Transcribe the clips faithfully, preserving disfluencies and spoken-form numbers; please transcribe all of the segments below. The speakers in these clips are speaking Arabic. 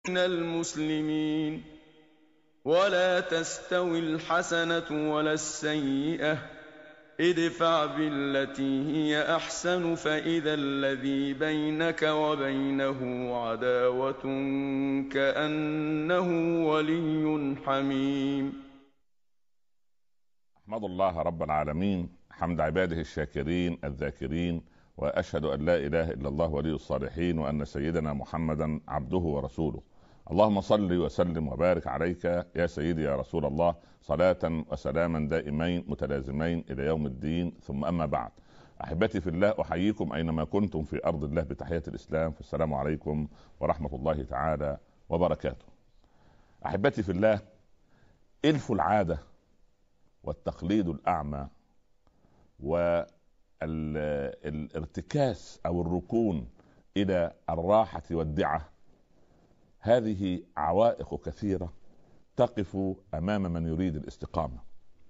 المسلمين. ولا تستوي الحسنة ولا السيئة، ادفع بالتي هي أحسن فإذا الذي بينك وبينه عداوة كأنه ولي حميم. أحمد الله رب العالمين حمد عباده الشاكرين الذاكرين، وأشهد أن لا إله إلا الله ولي الصالحين، وأن سيدنا محمدا عبده ورسوله. اللهم صل وسلم وبارك عليك يا سيدي يا رسول الله، صلاة وسلاما دائمين متلازمين إلى يوم الدين. ثم أما بعد، أحبتي في الله، أحييكم أينما كنتم في أرض الله بتحية الإسلام، فالسلام عليكم ورحمة الله تعالى وبركاته. أحبتي في الله، إلف العادة والتقليد الأعمى والارتكاس أو الركون إلى الراحة والدعة، هذه عوائق كثيرة تقف أمام من يريد الاستقامة.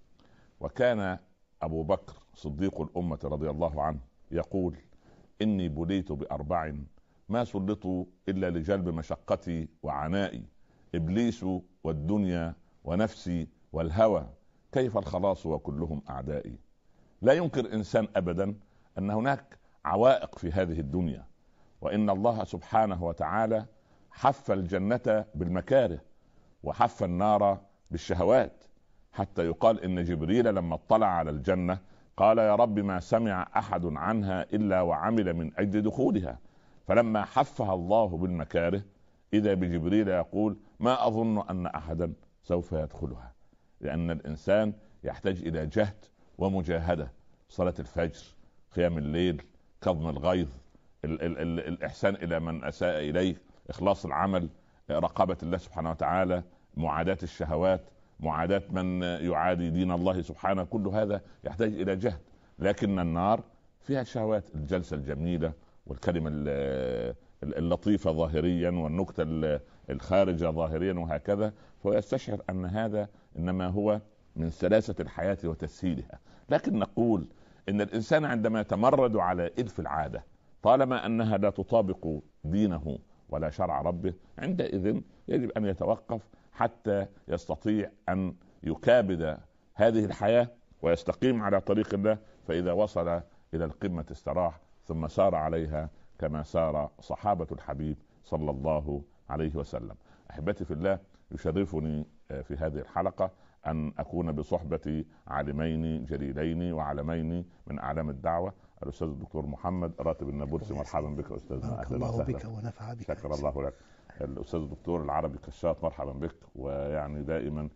وكان أبو بكر صديق الأمة رضي الله عنه يقول: إني بليت بأربع ما سلطوا إلا لجلب مشقتي وعنائي، إبليس والدنيا ونفسي والهوى، كيف الخلاص وكلهم أعدائي. لا ينكر إنسان أبدا أن هناك عوائق في هذه الدنيا، وإن الله سبحانه وتعالى حف الجنة بالمكاره وحف النار بالشهوات، حتى يقال إن جبريل لما اطلع على الجنة قال: يا رب ما سمع أحد عنها إلا وعمل من أجل دخولها. فلما حفها الله بالمكاره إذا بجبريل يقول: ما أظن أن أحدا سوف يدخلها. لأن الإنسان يحتاج إلى جهد ومجاهدة، صلاة الفجر، قيام الليل، كظم الغيظ، ال- ال- ال- الإحسان إلى من أساء إليه، إخلاص العمل، رقابة الله سبحانه وتعالى، معاداة الشهوات، معاداة من يعادي دين الله سبحانه. كل هذا يحتاج إلى جهد. لكن النار فيها شهوات، الجلسة الجميلة والكلمة اللطيفة ظاهريا والنكتة الخارجة ظاهريا وهكذا، فيستشعر أن هذا إنما هو من سلاسة الحياة وتسهيلها. لكن نقول إن الإنسان عندما يتمرد على إلف العادة، طالما أنها لا تطابق دينه ولا شرع ربه، عندئذ يجب أن يتوقف حتى يستطيع أن يكابد هذه الحياة ويستقيم على طريق الله. فإذا وصل إلى القمة استراح، ثم سار عليها كما سار صحابة الحبيب صلى الله عليه وسلم. أحبتي في الله، يشرفني في هذه الحلقة أن أكون بصحبة عالمين جليلين وعلمين من أعلام الدعوة، الأستاذ الدكتور محمد راتب النابلسي. مرحبا بك أستاذنا. بارك الله بك ونفع بك. شكر الله لك. الأستاذ الدكتور العربي كشاف، مرحبا بك. ويعني دائما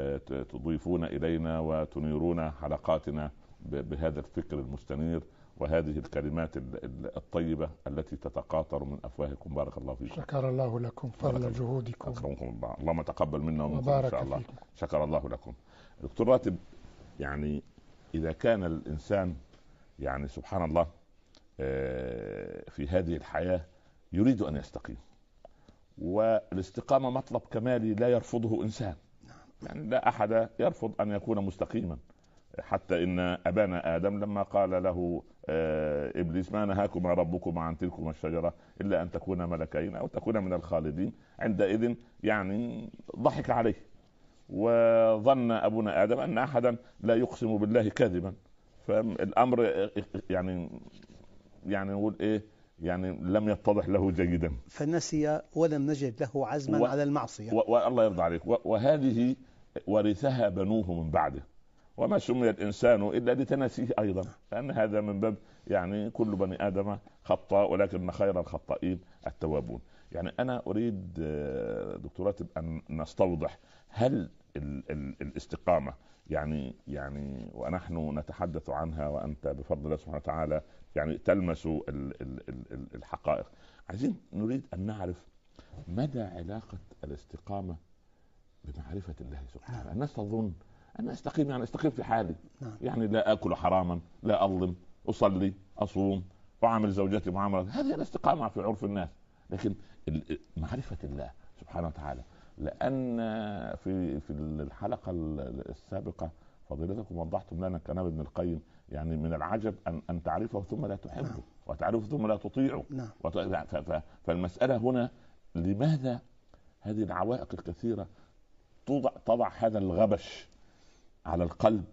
تضيفون إلينا وتنيرون حلقاتنا بهذا الفكر المستنير وهذه الكلمات الطيبة التي تتقاطر من أفواهكم. بارك الله فيكم. شكر الله لكم فضل جهودكم. أكرمكم الله. اللهم تقبل منا ومنكم إن شاء الله. فيكم. شكر الله لكم. دكتور راتب، يعني إذا كان الإنسان يعني سبحان الله في هذه الحياة يريد أن يستقيم، والاستقامة مطلب كمالي لا يرفضه إنسان، يعني لا أحد يرفض أن يكون مستقيما. حتى إن أبانا آدم لما قال له إبليس: ما نهاكما ربكما عن تلكما الشجرة إلا أن تكونا ملكين أو تكونا من الخالدين، عندئذ يعني ضحك عليه. وظن أبونا آدم أن أحدا لا يقسم بالله كاذبا، فالأمر يعني يعني نقول إيه يعني لم يتضح له جيدا، فنسي ولم نجد له عزما و... على المعصية. والله يرضى عليك. و... وهذه ورثها بنوه من بعده، وما سمي الإنسان إلا لتناسيه أيضا، لأن هذا من باب يعني كل بني آدم خطاء ولكن خير الخطائين التوابون. يعني أنا أريد دكتورات أن نستوضح، هل ال... ال... الاستقامة يعني يعني ونحن نتحدث عنها وأنت بفضل الله سبحانه وتعالى يعني تلمس ال... ال... ال... الحقائق، عايزين نريد أن نعرف مدى علاقة الاستقامة بمعرفة الله سبحانه وتعالى. الناس تظن أن أستقيم يعني أستقيم في حالي، يعني لا أكل حراما، لا أظلم، أصلي، أصوم، أعامل زوجتي معاملة، هذه الاستقامة في عرف الناس. لكن معرفة الله سبحانه وتعالى، لأن في في الحلقة السابقة فضيلتكم وضحتم لنا كلام ابن القيم، يعني من العجب أن أن تعرفه ثم لا تحبه، نعم. وتعرفه ثم لا تطيعه، نعم. وت... فالمسألة هنا لماذا هذه العوائق الكثيرة تضع, تضع هذا الغبش على القلب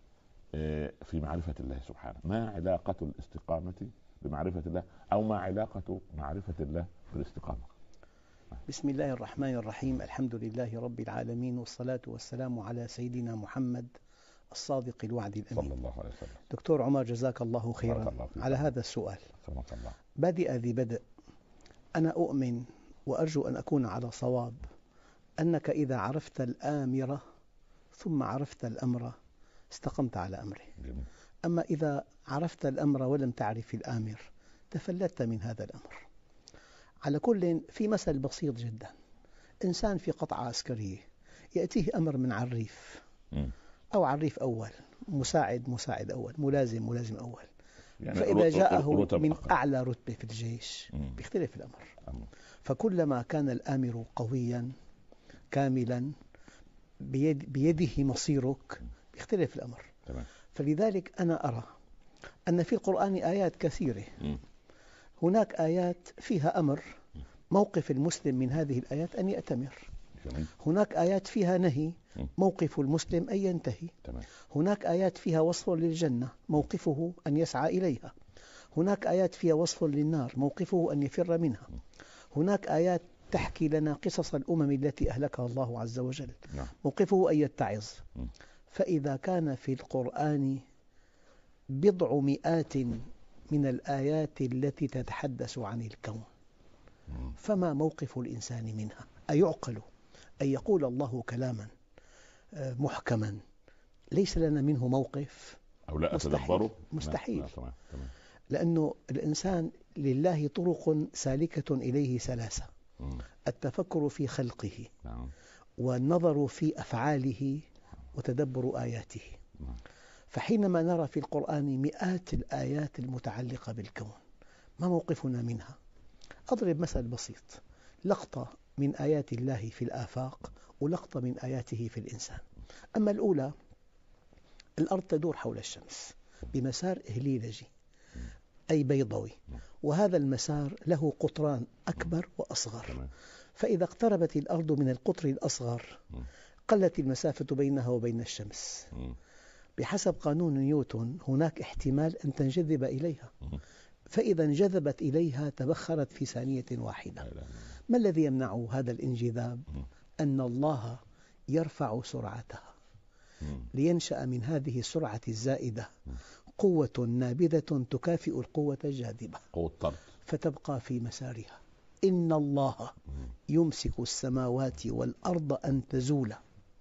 في معرفة الله سبحانه. ما علاقة الاستقامة بمعرفة الله، أو ما علاقة معرفة الله بالاستقامة؟ بسم الله الرحمن الرحيم. الحمد لله رب العالمين، والصلاة والسلام على سيدنا محمد الصادق الوعد الأمين صلى الله عليه وسلم. دكتور عمر، جزاك الله خيرا الله على هذا السؤال. الله. بادئ ذي بدء، أنا أؤمن وأرجو أن أكون على صواب أنك إذا عرفت الآمر ثم عرفت الأمر استقمت على أمره. جميل. أما إذا عرفت الأمر ولم تعرف الآمر تفلتت من هذا الأمر. على كل، في مثل بسيط جدا، إنسان في قطعة عسكرية يأتيه أمر من عريف أو عريف أول، مساعد مساعد أول، ملازم ملازم أول، يعني فإذا جاءه من أعلى رتبة في الجيش بيختلف الأمر. فكلما كان الآمر قويا كاملا بيد بيده مصيرك بيختلف الأمر. فلذلك أنا أرى أن في القرآن آيات كثيرة، هناك آيات فيها أمر، موقف المسلم من هذه الآيات أن يأتمر. هناك آيات فيها نهي، موقف المسلم أن ينتهي. هناك آيات فيها وصف للجنة، موقفه أن يسعى إليها. هناك آيات فيها وصف للنار، موقفه أن يفر منها. هناك آيات تحكي لنا قصص الأمم التي أهلكها الله عز وجل، موقفه أن يتعظ. فإذا كان في القرآن بضع مئات من الآيات التي تتحدث عن الكون، فما موقف الإنسان منها؟ أيعقل أن يقول الله كلاما محكما ليس لنا منه موقف أو لا أتدبره؟ مستحيل. لأنه الإنسان لله طرق سالكة إليه ثلاثة: التفكر في خلقه، والنظر في أفعاله، وتدبر آياته. فحينما نرى في القرآن مئات الآيات المتعلقة بالكون، ما موقفنا منها؟ أضرب مثل بسيط: لقطة من آيات الله في الآفاق، ولقطة من آياته في الإنسان. أما الأولى، الأرض تدور حول الشمس بمسار إهليلجي أي بيضوي، وهذا المسار له قطران أكبر وأصغر. فإذا اقتربت الأرض من القطر الأصغر قلت المسافة بينها وبين الشمس. بحسب قانون نيوتن هناك احتمال أن تنجذب إليها، فإذا انجذبت إليها تبخرت في ثانية واحدة. ما الذي يمنع هذا الانجذاب؟ أن الله يرفع سرعتها لينشأ من هذه السرعة الزائدة قوة نابذة تكافئ القوة الجاذبة، فتبقى في مسارها. إن الله يمسك السماوات والأرض أن تزولا،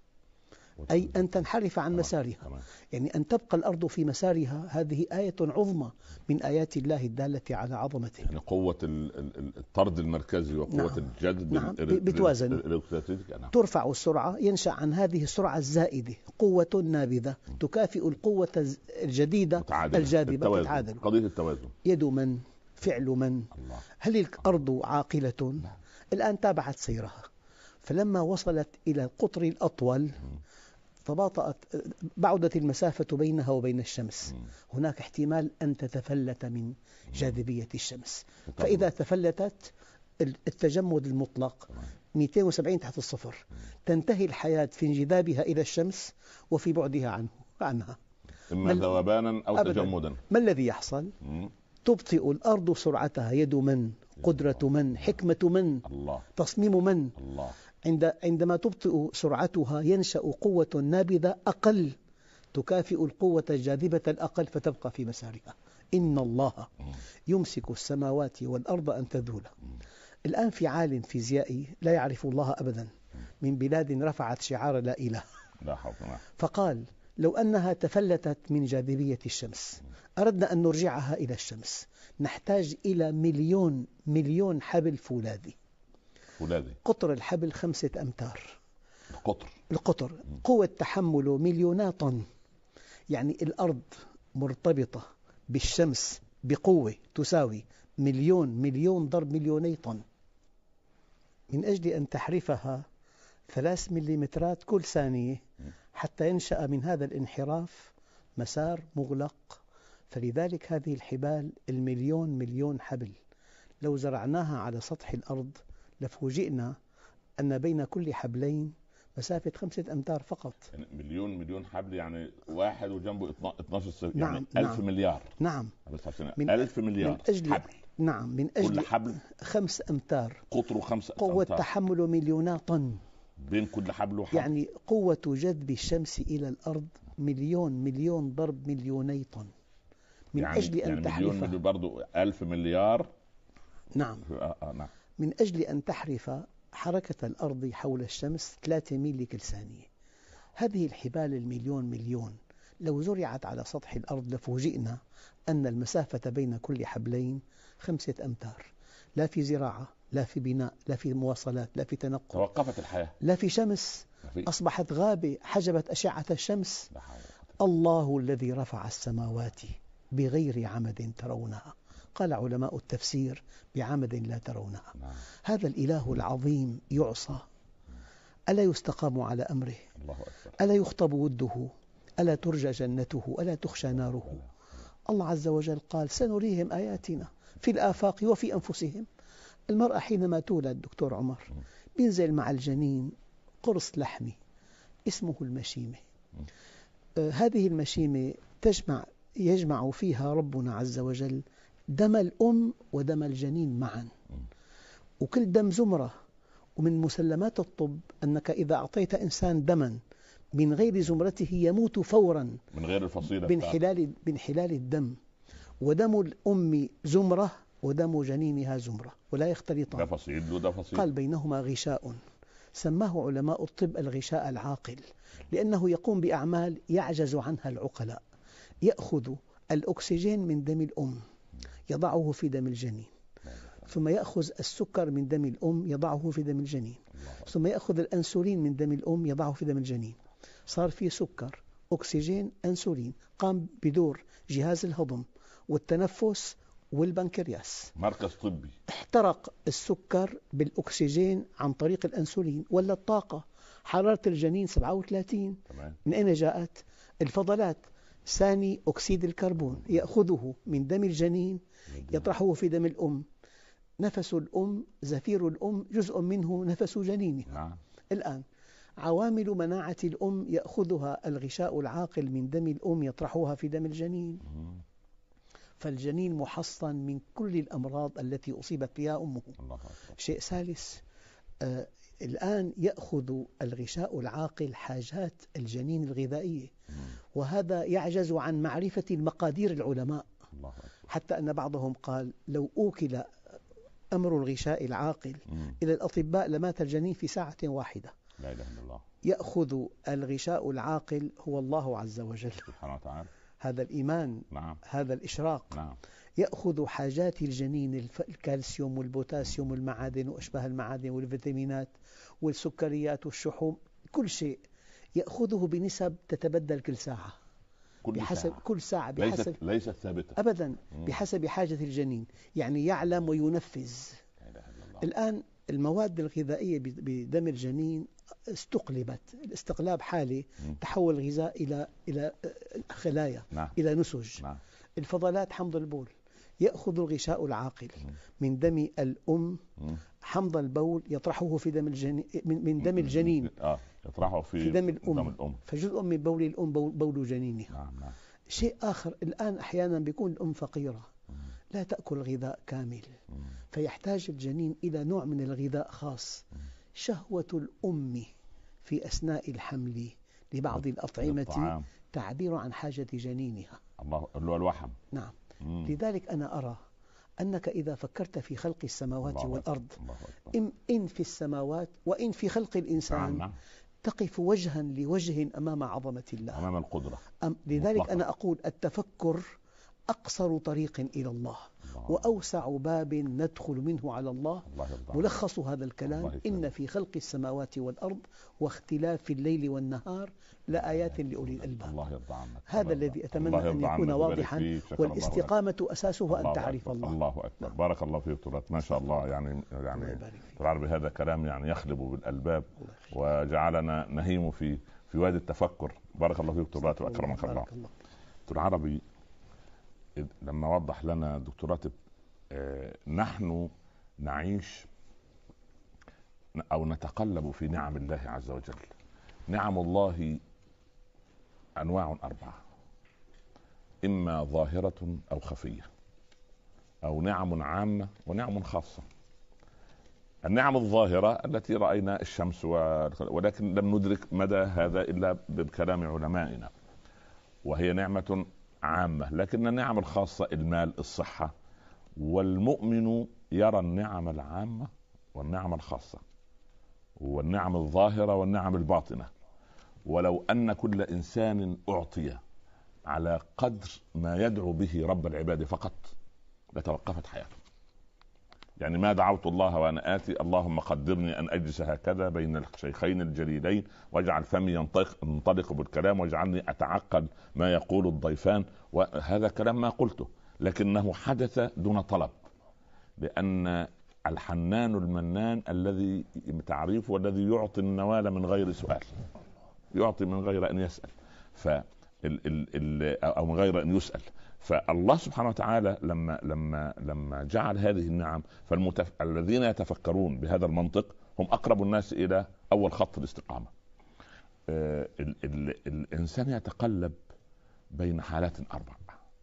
أي أن تنحرف عن مسارها، يعني أن تبقى الأرض في مسارها. هذه آية عظمى من آيات الله الدالة على عظمته. يعني قوة الطرد المركزي وقوة نعم. الجذب نعم. بتوازن، ترفع السرعة، ينشأ عن هذه السرعة الزائدة قوة نابذة تكافئ القوة الجديدة متعادلة. الجاذبة، تتعادل. قضية التوازن، يد من، فعل من. الله. هل الأرض عاقلة؟ لا. الآن تابعت سيرها، فلما وصلت إلى القطر الأطول تباطأت، بعدت المسافة بينها وبين الشمس. هناك احتمال أن تتفلت من جاذبية الشمس، فإذا تفلتت التجمد المطلق مئتين وسبعين تحت الصفر، تنتهي الحياة في انجذابها إلى الشمس وفي بعدها عنه عنها، إما ذوبانا أو أبداً. تجمدا. ما الذي يحصل؟ تبطئ الأرض سرعتها. يد من، قدرة من، حكمة من، الله. تصميم من، الله. عند عندما تبطئ سرعتها ينشأ قوة نابذة أقل تكافئ القوة الجاذبة الأقل، فتبقى في مسارها. إن الله يمسك السماوات والأرض أن تزولا. الآن في عالم فيزيائي لا يعرف الله أبدا، من بلاد رفعت شعار لا إله، فقال لو أنها تفلتت من جاذبية الشمس، أردنا أن نرجعها إلى الشمس، نحتاج إلى مليون مليون حبل فولاذي. فولاذي قطر الحبل خمسة أمتار. القطر القطر قوة تحمله مليونات طن. يعني الأرض مرتبطة بالشمس بقوة تساوي مليون مليون ضرب مليوني طن. من أجل أن تحرفها ثلاث مليمترات كل ثانية حتى ينشأ من هذا الانحراف مسار مغلق. فلذلك هذه الحبال المليون مليون حبل لو زرعناها على سطح الأرض لفوجئنا أن بين كل حبلين مسافة خمسة أمتار فقط. يعني مليون مليون حبل، يعني واحد وجنبه اثناشر صفر، نعم يعني نعم ألف مليار. نعم من ألف مليار من أجل حبل. نعم من أجل كل حبل خمس أمتار، قطره خمسة قوة أمتار. تحمل مليونات طن بين كل حبل وحبل. يعني قوة جذب الشمس إلى الأرض مليون مليون ضرب مليوني طن. من يعني أجل أن يعني تحرف مليون مليون برضو ألف مليار. نعم. آه آه نعم. من أجل أن تحرف حركة الأرض حول الشمس ثلاثة ميل لكل ثانية. هذه الحبال المليون مليون لو زرعت على سطح الأرض لفوجئنا أن المسافة بين كل حبلين خمسة أمتار، لا في زراعة، لا في بناء، لا في مواصلات، لا في تنقل، توقفت الحياة، لا في شمس، أصبحت غابة حجبت أشعة الشمس. الله الذي رفع السماوات بغير عمد ترونها، قال علماء التفسير بعمد لا ترونها. نعم. هذا الإله العظيم يعصى؟ ألا يستقام على أمره؟ الله أكبر. ألا يخطب وده؟ ألا ترجى جنته؟ ألا تخشى ناره؟ الله عز وجل قال سنريهم آياتنا في الآفاق وفي أنفسهم. المرأة حينما تولد دكتور عمر بينزل مع الجنين قرص لحمي اسمه المشيمة. آه هذه المشيمة تجمع يجمع فيها ربنا عز وجل دم الأم ودم الجنين معا، وكل دم زمرة. ومن مسلمات الطب أنك إذا أعطيت إنسان دما من غير زمرته يموت فورا من غير الفصيلة بانحلال, بانحلال الدم. ودم الأم زمرة ودم جنينها زمرة ولا يختلطان، ده فصيل وده فصيل. قال بينهما غشاء، سماه علماء الطب الغشاء العاقل، لأنه يقوم بأعمال يعجز عنها العقلاء. يأخذ الأكسجين من دم الأم يضعه في دم الجنين، ثم يأخذ السكر من دم الأم يضعه في دم الجنين، ثم يأخذ الأنسولين من دم الأم يضعه في دم الجنين. صار في سكر، أكسجين، أنسولين، قام بدور جهاز الهضم والتنفس والبنكرياس. مركز طبي. احترق السكر بالأكسجين عن طريق الأنسولين ولا الطاقة. حرارة الجنين سبعة وثلاثين. تمام. من أين جاءت؟ الفضلات، ثاني أكسيد الكربون يأخذه من دم الجنين يطرحه في دم الأم. نفس الأم، زفير الأم جزء منه نفس جنينها. نعم. الآن عوامل مناعة الأم يأخذها الغشاء العاقل من دم الأم يطرحها في دم الجنين. فالجنين محصن من كل الأمراض التي أصيبت بها أمه. الله. شيء ثالث، آه الآن يأخذ الغشاء العاقل حاجات الجنين الغذائية، وهذا يعجز عن معرفة المقادير العلماء. الله. حتى أن بعضهم قال لو أوكل أمر الغشاء العاقل مم. إلى الأطباء لمات الجنين في ساعة واحدة. لا إله إلا الله. يأخذ الغشاء العاقل هو الله عز وجل سبحانه وتعالى. هذا الإيمان. نعم. هذا الإشراق. نعم. يأخذ حاجات الجنين، الكالسيوم والبوتاسيوم والمعادن وأشباه المعادن والفيتامينات والسكريات والشحوم، كل شيء يأخذه بنسب تتبدل كل ساعة. كل بحسب ساعة. كل ساعة بحسب ليست, ليست ثابتة أبدا. مم. بحسب حاجة الجنين، يعني يعلم وينفذ. الآن المواد الغذائية بدم الجنين استقلبت، الاستقلاب حالي تحول الغذاء إلى إلى خلايا. نعم. إلى نسج. نعم. الفضلات حمض البول يأخذ الغشاء العاقل من دم الأم، حمض البول يطرحه في دم الجنين من دم الجنين آه. يطرحه في, في دم الأم. دم الأم، فجزء من بول الأم بول جنينها. نعم. نعم. شيء آخر، الآن أحيانا بيكون الأم فقيرة لا تأكل غذاء كامل، فيحتاج الجنين إلى نوع من الغذاء خاص. شهوة الأم في أثناء الحمل لبعض الأطعمة تعبير عن حاجة جنينها. الله. اللي هو الوحم. نعم. مم. لذلك أنا أرى أنك إذا فكرت في خلق السماوات الله والأرض الله إن في السماوات وإن في خلق الإنسان نعم. تقف وجها لوجه أمام عظمة الله، أمام القدرة. أم لذلك مطلقا. أنا أقول التفكر أقصر طريق إلى الله, الله وأوسع باب ندخل منه على الله, الله ملخص هذا الكلام إن في خلق السماوات والأرض واختلاف الليل والنهار لآيات لأولي الألباب. الله يرضى عنك. هذا الذي أتمنى أن يكون واضحا، والاستقامة أساسه أن تعرف الله. الله أكبر. نعم. بارك الله فيك دكتور، ما شاء الله. يعني يعني العربي هذا كلام يعني يخلب بالألباب وجعلنا نهيم في في وادي التفكر. بارك الله فيك دكتور وأكرمك الله. دكتور عربي، لما وضح لنا دكتور راتب آه نحن نعيش أو نتقلب في نعم الله عز وجل. نعم الله أنواع أربعة، إما ظاهرة أو خفية، أو نعم عامة ونعم خاصة. النعم الظاهرة التي رأينا الشمس و... ولكن لم ندرك مدى هذا إلا بكلام علمائنا، وهي نعمة عامة. لكن النعم الخاصة المال، الصحة. والمؤمن يرى النعم العامة والنعم الخاصة والنعم الظاهرة والنعم الباطنة. ولو أن كل إنسان أعطي على قدر ما يدعو به رب العباد فقط لتوقفت حياته. يعني ما دعوت الله وأنا آتي اللهم قدرني أن أجلس هكذا بين الشيخين الجليلين واجعل فمي ينطلق, ينطلق بالكلام واجعلني أتعقل ما يقول الضيفان، وهذا كلام ما قلته، لكنه حدث دون طلب، لأن الحنان المنان الذي تعريفه والذي يعطي النوال من غير سؤال، يعطي من غير أن يسأل ف أو من غير أن يسأل. فالله سبحانه وتعالى لما لما لما جعل هذه النعم، فالذين يتفكرون بهذا المنطق هم أقرب الناس إلى أول خط الاستقامة. ال ال الإنسان يتقلب بين حالات أربع،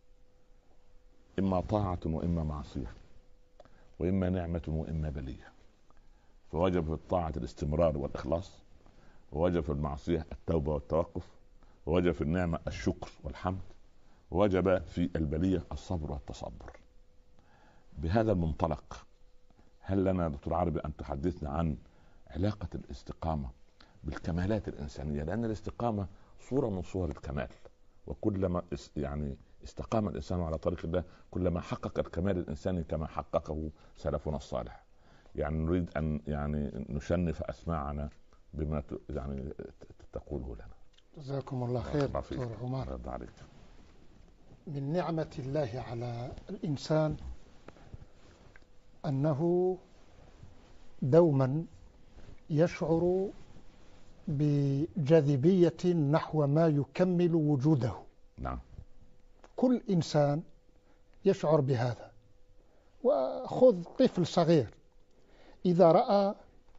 إما طاعة وإما معصية، وإما نعمة وإما بلية. فوجب في الطاعة الاستمرار والإخلاص، ووجب في المعصية التوبة والتوقف، ووجب في النعمة الشكر والحمد، ووجب في البلية الصبر والتصبر. بهذا المنطلق هل لنا دكتور عربي أن تحدثنا عن علاقة الاستقامة بالكمالات الإنسانية؟ لأن الاستقامة صورة من صور الكمال، وكلما يعني استقام الإنسان على طريق الله كلما حقق الكمال الإنساني كما حققه سلفنا الصالح. يعني نريد أن يعني نشنف أسماعنا بما يعني تقوله لنا. جزاكم الله خير دكتور عمر. من نعمة الله على الإنسان أنه دوما يشعر بجاذبية نحو ما يكمل وجوده. نعم. كل إنسان يشعر بهذا. وخذ طفل صغير إذا رأى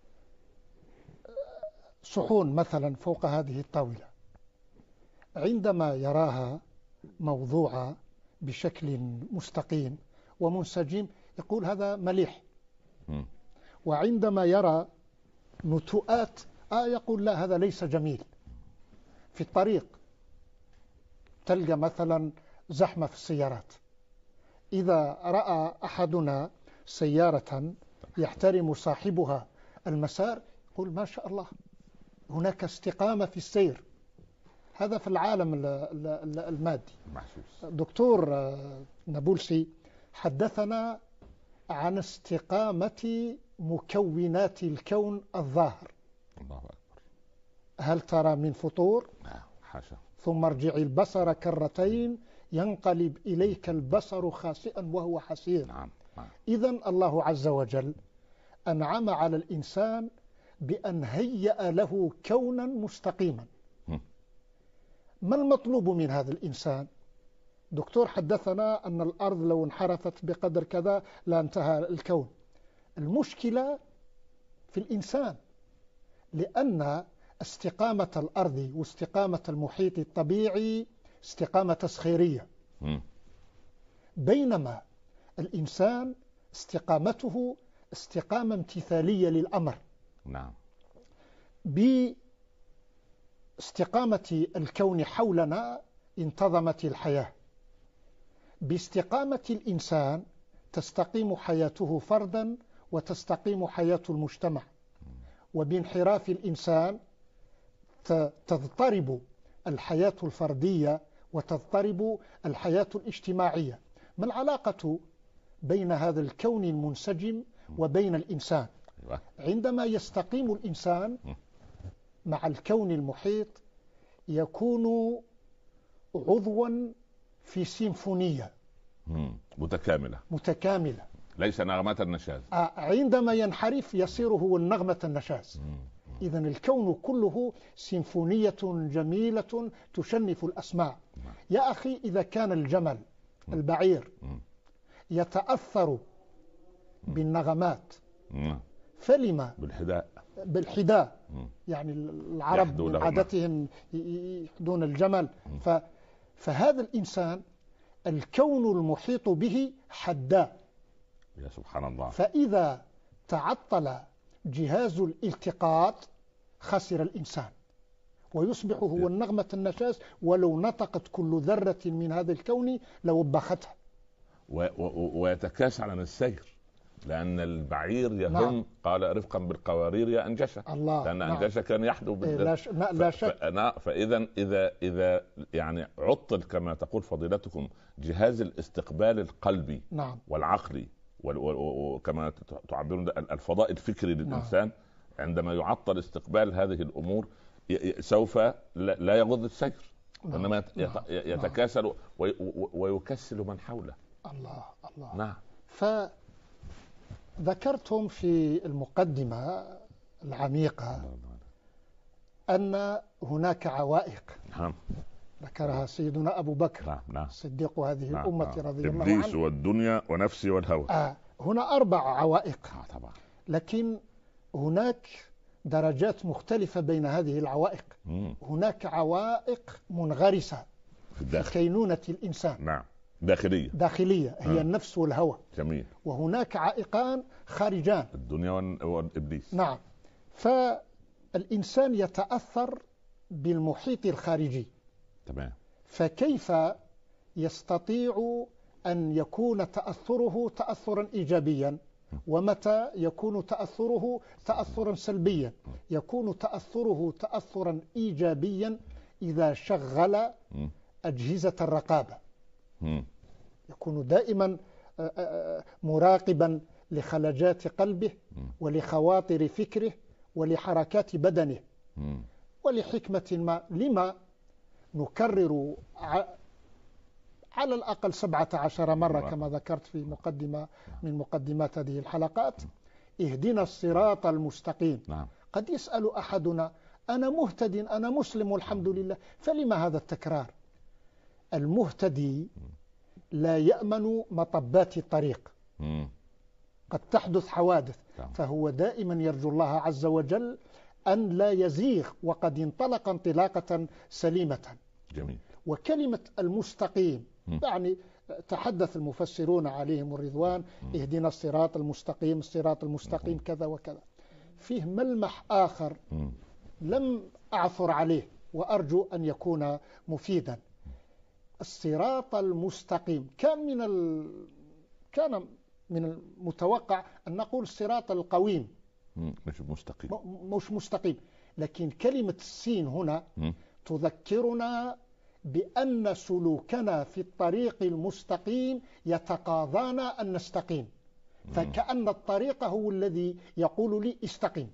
صحون مثلا فوق هذه الطاولة، عندما يراها موضوعة بشكل مستقيم ومنسجم يقول هذا مليح. م. وعندما يرى نتوءات آه يقول لا هذا ليس جميل. في الطريق تلقى مثلا زحمة في السيارات، إذا رأى أحدنا سيارة يحترم صاحبها المسار يقول ما شاء الله هناك استقامة في السير. هذا في العالم المادي. دكتور نابلسي حدثنا عن استقامة مكونات الكون الظاهر. الله أكبر. هل ترى من فطور؟ حاشا. ثم ارجع البصر كرتين ينقلب إليك البصر خاسئا وهو حسير. نعم. نعم. إذن الله عز وجل أنعم على الإنسان بأن هيأ له كونا مستقيما. م. ما المطلوب من هذا الإنسان؟ دكتور حدثنا أن الأرض لو انحرفت بقدر كذا لانتهى الكون. المشكلة في الإنسان، لأن استقامة الأرض واستقامة المحيط الطبيعي استقامة تسخيرية، م. بينما الإنسان استقامته استقامة امتثالية للأمر. نعم. باستقامة الكون حولنا انتظمت الحياة، باستقامة الإنسان تستقيم حياته فردا وتستقيم حياة المجتمع، وبانحراف الإنسان تضطرب الحياة الفردية وتضطرب الحياة الاجتماعية. ما العلاقة بين هذا الكون المنسجم وبين الإنسان؟ عندما يستقيم الإنسان مع الكون المحيط يكون عضوا في سيمفونية متكاملة متكاملة ليس نغمة النشاز. عندما ينحرف يصير هو النغمة النشاز. إذن الكون كله سيمفونية جميلة تشنف الأسماع. يا أخي إذا كان الجمل البعير يتأثر بالنغمات فلما بالحداء بالحداء يعني العرب من عادتهم يحدون الجمل. ف فهذا الإنسان الكون المحيط به حداء، يا سبحان الله. فإذا تعطل جهاز الالتقاط خسر الإنسان، ويصبح هو النغمة النشاز، ولو نطقت كل ذرة من هذا الكون لوبختها. ويتكاسل عن السير، لأن البعير يهم. نعم. قال رفقا بالقوارير يا أنجشة، الله. لأن نعم. أنجشة كان يحدو بالدم. لا, ش... لا شك. فإذا إذا إذا يعني عطل كما تقول فضيلتكم جهاز الاستقبال القلبي نعم. والعقلي وكما تعبرون الفضاء الفكري للإنسان، نعم. عندما يعطل استقبال هذه الأمور سوف لا يغض السير، إنما يتكاسل ويكسل من حوله. الله الله. نعم. فذكرتم في المقدمة العميقة أن هناك عوائق، نعم. ذكرها سيدنا أبو بكر، نعم. نعم. صديق هذه نعم. الأمة، نعم. رضي الله عنه. إبليس والدنيا ونفسي والهوى. آه هنا أربع عوائق. آه طبعا. لكن هناك درجات مختلفة بين هذه العوائق. مم. هناك عوائق منغرسة في الداخل، في كينونة الإنسان. نعم. داخلية داخلية هي آه. النفس والهوى. جميل. وهناك عائقان خارجان، الدنيا والإبليس. نعم. فالإنسان يتأثر بالمحيط الخارجي. تمام. فكيف يستطيع أن يكون تأثره تأثرا إيجابيا، ومتى يكون تأثره تأثرا سلبيا؟ يكون تأثره تأثرا إيجابيا إذا شغل أجهزة الرقابة، يكون دائما مراقبا لخلجات قلبه ولخواطر فكره ولحركات بدنه ولحكمة ما. لما نكرر على الأقل سبعة عشر مرة كما ذكرت في مقدمة من مقدمات هذه الحلقات اهدنا الصراط المستقيم. قد يسأل أحدنا أنا مهتد أنا مسلم والحمد لله، فلما هذا التكرار؟ المهتدي لا يأمن مطبات الطريق، قد تحدث حوادث، فهو دائما يرجو الله عز وجل أن لا يزيغ وقد انطلق انطلاقة سليمة. جميل. وكلمة المستقيم يعني تحدث المفسرون عليهم الرضوان اهدنا الصراط المستقيم الصراط المستقيم كذا وكذا. فيه ملمح آخر لم أعثر عليه وأرجو أن يكون مفيدا. الصراط المستقيم كان من ال... كان من المتوقع أن نقول الصراط القويم، مش مستقيم، مش مستقيم. لكن كلمة السين هنا تذكرنا بأن سلوكنا في الطريق المستقيم يتقاضانا أن نستقيم، فكأن الطريق هو الذي يقول لي استقيم.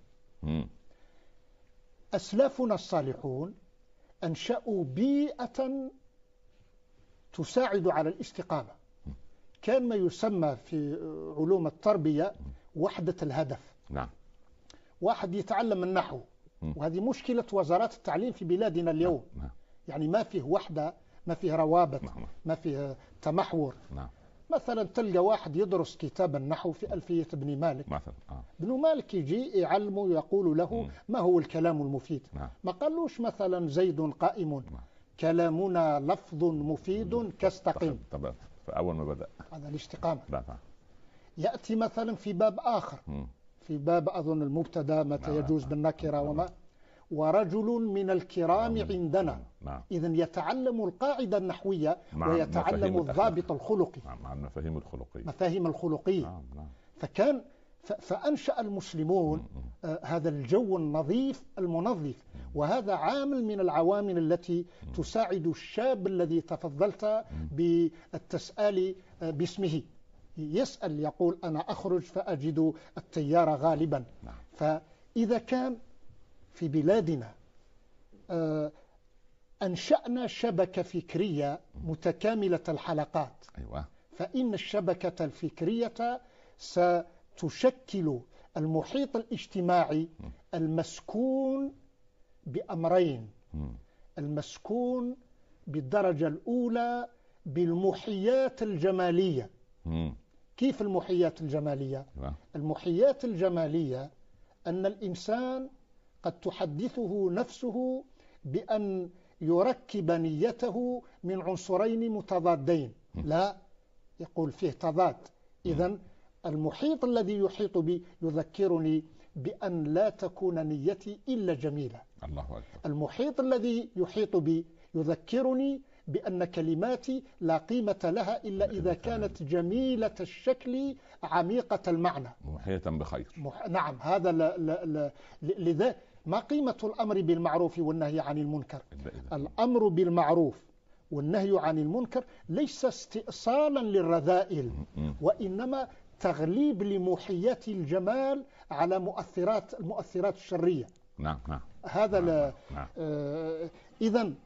أسلافنا الصالحون أنشأوا بيئة تساعد على الاستقامة. كان ما يسمى في علوم التربية وحدة الهدف. نعم. واحد يتعلم النحو، وهذه مشكلة وزارات التعليم في بلادنا اليوم. نعم. يعني ما فيه وحدة، ما فيه روابط، نعم. ما فيه تمحور. نعم. مثلا تلقى واحد يدرس كتاب النحو في ألفية ابن مالك مثلا آه. ابن مالك يجي يعلمه يقول له م. ما هو الكلام المفيد. نعم. ما قالوش مثلا زيد قائم. نعم. كلامنا لفظ مفيد كاستقيم. طبعا فأول ما بدأ هذا الاستقامة. لا. يأتي مثلا في باب آخر، م. في باب أظن المبتدا متى نعم. يجوز بالنكرة نعم. وما ورجل من الكرام نعم. عندنا. نعم. إذن يتعلم القاعدة النحوية نعم. ويتعلم الضابط الخلقي مع المفاهيم الخلقية مفاهيم الخلقية نعم. نعم. فكان فأنشأ المسلمون م. آه هذا الجو النظيف المنظف، م. وهذا عامل من العوامل التي م. تساعد الشاب الذي تفضلت بالتسأل آه باسمه. يسأل يقول أنا أخرج فأجد التيار غالبا. نعم. فإذا كان في بلادنا آه أنشأنا شبكة فكرية متكاملة الحلقات، أيوة. فإن الشبكة الفكرية ستشكل المحيط الاجتماعي المسكون بأمرين. المسكون بالدرجة الأولى بالمحيات الجمالية، كيف المحيات الجمالية؟ المحيات الجمالية أن الإنسان قد تحدثه نفسه بأن يركب نيته من عنصرين متضادين. لا، يقول فيه تضاد. إذن المحيط الذي يحيط بي يذكرني بأن لا تكون نيتي إلا جميلة. الله أكبر. المحيط الذي يحيط بي يذكرني بأن كلماتي لا قيمة لها إلا إذا كانت جميلة الشكل عميقة المعنى محيطا بخير. مح... نعم، هذا لا لا لا لذا ما قيمة الأمر بالمعروف والنهي عن المنكر؟ الأمر بالمعروف والنهي عن المنكر ليس استئصالا للرذائل، وإنما تغليب لمحيات الجمال على مؤثرات المؤثرات الشرية. نعم نعم. هذا نعم لا نعم. آه إذن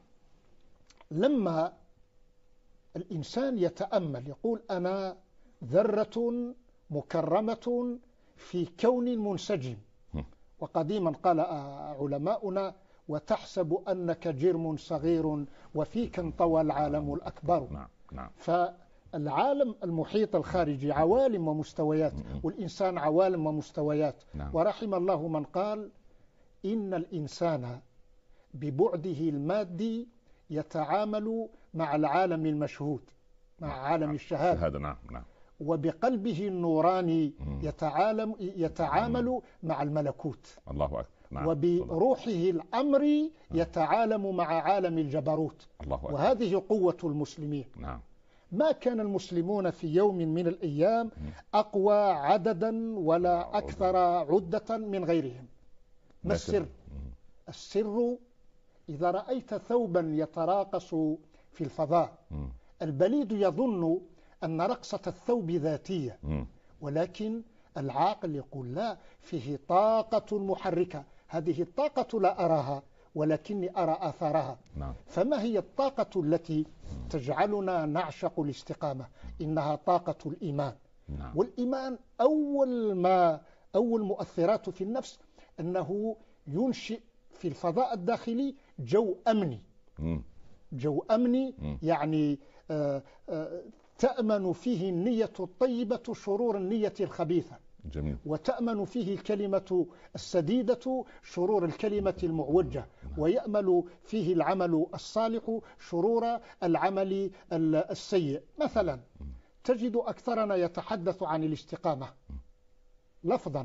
لما الإنسان يتأمل يقول أنا ذرة مكرمة في كون منسجم. وقديما قال علماؤنا وتحسب أنك جرم صغير وفيك انطوى العالم الأكبر. نعم نعم. فالعالم المحيط الخارجي عوالم ومستويات، والإنسان عوالم ومستويات. نعم. ورحم الله من قال إن الإنسان ببعده المادي يتعامل مع العالم المشهود، مع نعم. عالم الشهادة. هذا نعم نعم. وبقلبه النوراني يتعامل يتعامل مع الملكوت. الله أكبر. نعم. وبروحه الأمري يتعالم مع عالم الجبروت. الله أكبر. وهذه قوة المسلمين. نعم. ما كان المسلمون في يوم من الأيام أقوى عددا ولا أكثر عدة من غيرهم. ما السر؟ السر إذا رأيت ثوبا يتراقص في الفضاء البليد يظن أن رقصة الثوب ذاتية، ولكن العاقل يقول لا، فيه طاقة محركة. هذه الطاقة لا أراها ولكني أرى آثارها. نعم. فما هي الطاقة التي تجعلنا نعشق الاستقامة؟ إنها طاقة الإيمان. نعم. والإيمان أول ما أول مؤثرات في النفس أنه ينشئ في الفضاء الداخلي جو أمني. م. جو أمني م. يعني آآ آآ تأمن فيه النية الطيبة شرور النية الخبيثة. جميل. وتأمن فيه الكلمة السديدة شرور الكلمة المعوجة. ويأمل فيه العمل الصالح شرور العمل السيء. مثلا تجد أكثرنا يتحدث عن الاستقامة لفظا،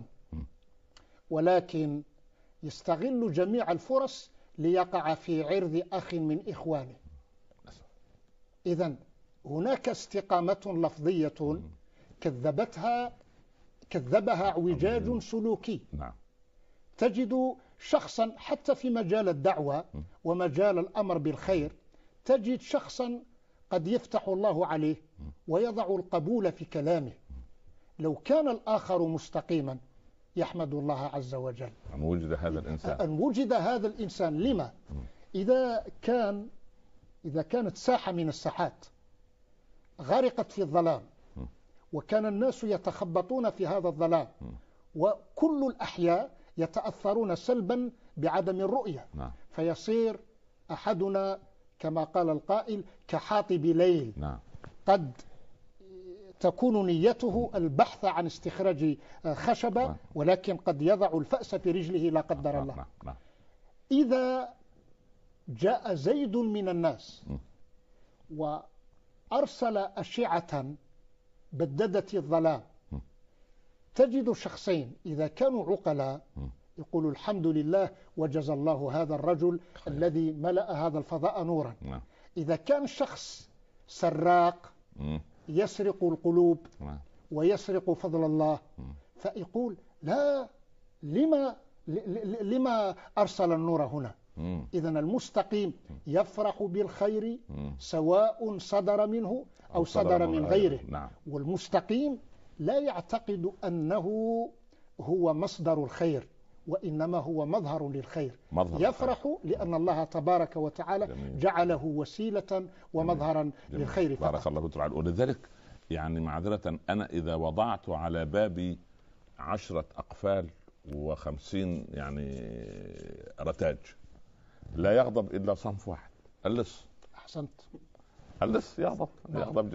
ولكن يستغل جميع الفرص ليقع في عرض أخ من إخوانه. إذن هناك استقامة لفظية كذبتها كذبها اعوجاج سلوكي. نعم. تجد شخصا حتى في مجال الدعوة ومجال الأمر بالخير، تجد شخصا قد يفتح الله عليه ويضع القبول في كلامه. لو كان الآخر مستقيما يحمد الله عز وجل أن وجد هذا الإنسان. أن وجد هذا الإنسان. لما؟ إذا كان إذا كانت ساحة من الساحات غرقت في الظلام وكان الناس يتخبطون في هذا الظلام وكل الأحياء يتأثرون سلبا بعدم الرؤية، نعم. فيصير أحدنا كما قال القائل كحاطب ليل. نعم. قد تكون نيته البحث عن استخراج خشبة، نعم. ولكن قد يضع الفأس في رجله لا قدر نعم. الله. نعم. نعم. إذا جاء زيد من الناس وأرسل أشعة بددت الظلام، تجد شخصين إذا كانوا عقلاء يقولوا الحمد لله وجزى الله هذا الرجل خير. الذي ملأ هذا الفضاء نورا. نعم. إذا كان شخص سراق يسرق القلوب نعم. ويسرق فضل الله فيقول لا، لما لما أرسل النور هنا؟ إذن المستقيم يفرح بالخير سواء صدر منه أو صدر من غيره. نعم. والمستقيم لا يعتقد أنه هو مصدر الخير، وإنما هو مظهر للخير. مظهر يفرح الخير. لأن الله تبارك وتعالى جميل. جعله وسيلة ومظهرا جميل. جميل. للخير فقط. بارك الله تعالى. ولذلك يعني معذرة أنا إذا وضعت على بابي عشرة أقفال وخمسين يعني رتاج لا يغضب إلا صنف واحد، اللص. أحسنت. اللص يغضب. نعم. يغضب جميل. نعم.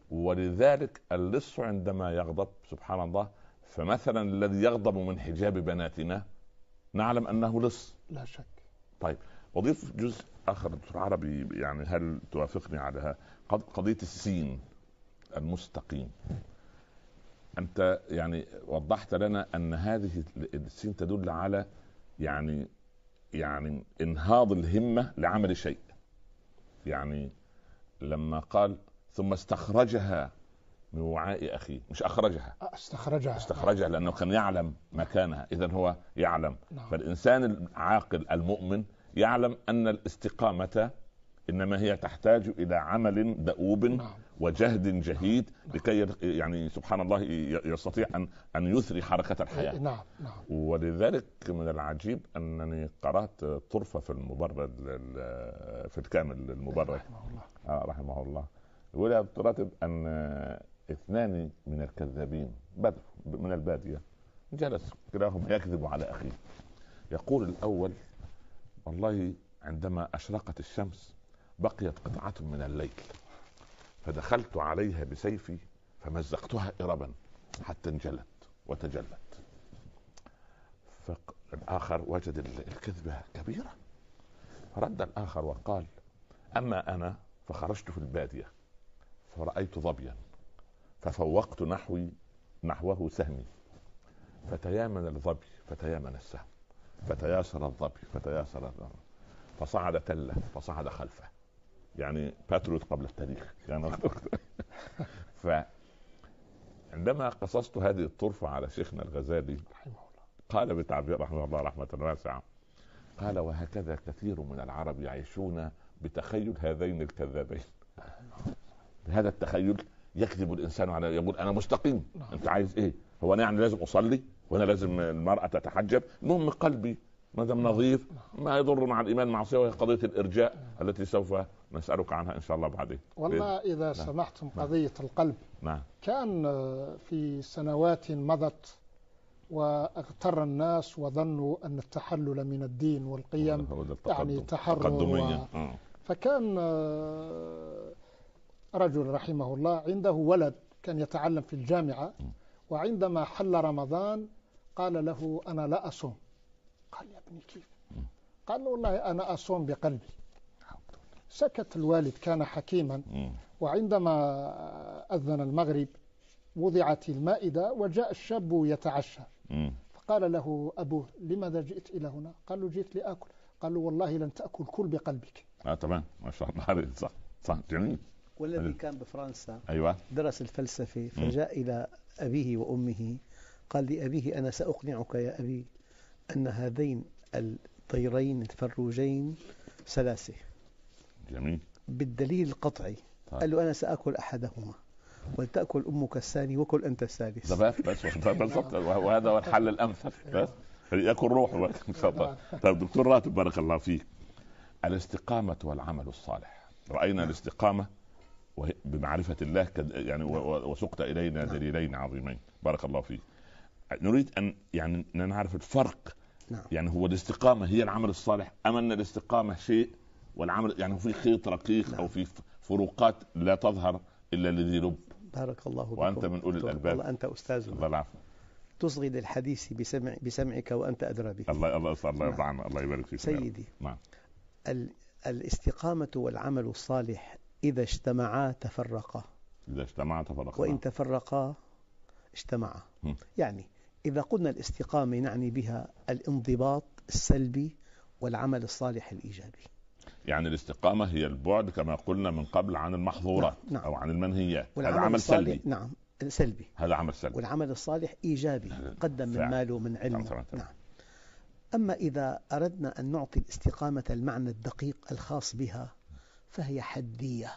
ولذلك اللص عندما يغضب سبحان الله، فمثلا الذي يغضب من حجاب بناتنا نعلم أنه لص لا شك. طيب أضيف جزء آخر دكتور عربي، يعني هل توافقني على قضية السين المستقيم؟ أنت يعني وضحت لنا أن هذه السين تدل على يعني يعني انهاض الهمة لعمل شيء. يعني لما قال ثم استخرجها من وعاء أخيه، مش أخرجها، استخرجها استخرجها لأنه كان يعلم مكانها، إذن هو يعلم. نعم. فالإنسان العاقل المؤمن يعلم أن الاستقامة إنما هي تحتاج إلى عمل دؤوب نعم. وجهد جهيد لكي يعني سبحان الله يستطيع أن أن يثري حركة الحياة. نعم. نعم. ولذلك من العجيب أنني قرأت طرفة في المبرد في الكامل المبرد رحمه الله آه رحمه الله يقول ترتب أن اثنان من الكذابين بدر من البادية جلس كلاهما يكذب على أخيه. يقول الأول والله عندما أشرقت الشمس بقيت قطعة من الليل فدخلت عليها بسيفي فمزقتها إربا حتى انجلت وتجلت. فالآخر وجد الكذبة كبيرة فرد الآخر وقال أما أنا فخرجت في البادية فرأيت ظبيا ففوقت نحوي نحوه سهمي فتيامن الظبي فتيامن السهم فتياسر الظبي فتياسر الظبي فصعد تلة فصعد خلفه، يعني باتريوت قبل التاريخ يعني. فعندما قصصت هذه الطرفة على شيخنا الغزالي قال بتعبير رحمه الله رحمة واسعة، قال وهكذا كثير من العرب يعيشون بتخيل هذين الكذابين. بهذا التخيل يكذب الإنسان على يقول أنا مستقيم، أنت عايز إيه؟ هو أنا يعني لازم أصلي وأنا لازم المرأة تتحجب؟ المهم قلبي ما دام نظيف ما يضر مع الإيمان معصية، وهي قضية الإرجاء التي سوف نسألك عنها إن شاء الله بعدين. والله إذا سمحتم قضية القلب نعم. كان في سنوات مضت واغتر الناس وظنوا أن التحلل من الدين والقيم يعني تحرر و... فكان رجل رحمه الله عنده ولد كان يتعلم في الجامعة، وعندما حل رمضان قال له أنا لا أصوم. قال يا ابني كيف؟ قال له والله أنا أصوم بقلبي. سكت الوالد كان حكيما. وعندما أذن المغرب وضعت المائدة وجاء الشاب يتعشى، فقال له أبوه لماذا جئت إلى هنا؟ قال له جئت لأكل. قال له والله لن تأكل كل بقلبك. آه تمام ما شاء الله صح صح جميل. والذي كان بفرنسا أيوة. درس الفلسفة فجاء إلى أبيه وأمه قال لأبيه أنا سأقنعك يا أبي أن هذين الطيرين الفروجين سلاسة. جميل. بالدليل القطعي. طيب. قال له أنا سأكل أحدهما ولتأكل أمك الثاني وكل أنت الثالث. بس بس بالضبط وهذا هو الحل الأمثل. بس يأكل روحه إن شاء الله. طيب دكتور راتب بارك الله فيك، الاستقامة والعمل الصالح. رأينا الاستقامة بمعرفة الله يعني وسقت إلينا دليلين عظيمين بارك الله فيك. نريد أن يعني نعرف الفرق. نعم. يعني هو الاستقامة هي العمل الصالح أم أن الاستقامة شيء والعمل يعني في خيط رقيق؟ نعم. أو في فروقات لا تظهر إلا لذي لب. بارك الله فيك. وأنت من أولي الألباب. والله أنت أستاذ. الله العافية. تصغي للحديث بسمع بسمعك وأنت أدرى به. الله الله الله يرضى الله يبارك فيك سيدي. نعم. الاستقامة والعمل الصالح إذا اجتمعا تفرقا. إذا اجتمعا تفرقا. وإن تفرقا اجتمعا. م. يعني إذا قلنا الاستقامة نعني بها الانضباط السلبي والعمل الصالح الإيجابي. يعني الاستقامة هي البعد كما قلنا من قبل عن المحظورات. نعم. نعم. أو عن المنهيات. هذا عمل سلبي. نعم سلبي. هذا عمل سلبي. والعمل الصالح إيجابي قدم من مال ومن علم. نعم. أما إذا أردنا أن نعطي الاستقامة المعنى الدقيق الخاص بها فهي حدية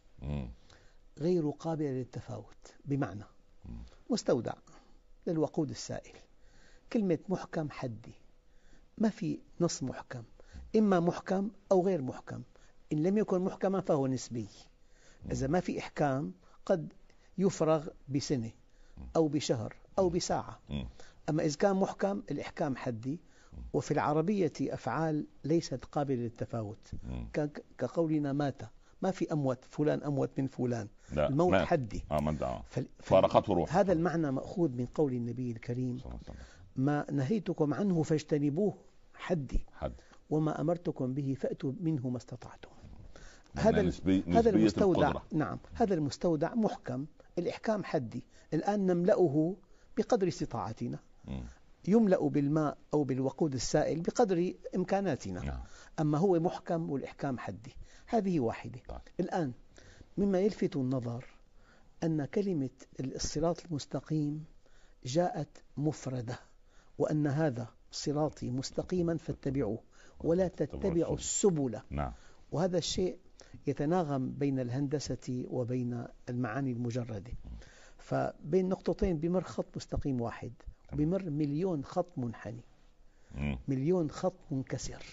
غير قابلة للتفاوت، بمعنى مستودع للوقود السائل. كلمة محكم حدي، ما في نص محكم، إما محكم أو غير محكم. إن لم يكن محكما فهو نسبي. إذا ما في إحكام قد يفرغ بسنة أو بشهر أو بساعة. أما إذا كان محكم الإحكام حدي. وفي العربية أفعال ليست قابلة للتفاوت كقولنا مات، ما في أموت فلان أموت من فلان، لا. الموت ما. حدي. آه من دعا. فل... فارقته روح. هذا المعنى مأخوذ من قول النبي الكريم ما نهيتكم عنه فاجتنبوه حدي حد. وما أمرتكم به فأتوا منه ما استطعتم. هذا نسبي... هذا المستودع القدرة. نعم هذا المستودع محكم، الإحكام حدي، الآن نملأه بقدر استطاعتنا. م. يملأ بالماء أو بالوقود السائل بقدر إمكاناتنا. نعم. أما هو محكم والإحكام حدي، هذه واحدة. طيب. الآن مما يلفت النظر أن كلمة الصراط المستقيم جاءت مفردة، وأن هذا صراطي مستقيما فاتبعوه ولا تتبعوا السبل. نعم. وهذا الشيء يتناغم بين الهندسة وبين المعاني المجردة. فبين نقطتين بمر خط مستقيم واحد، بمر مليون خط منحني، مليون خط منكسر.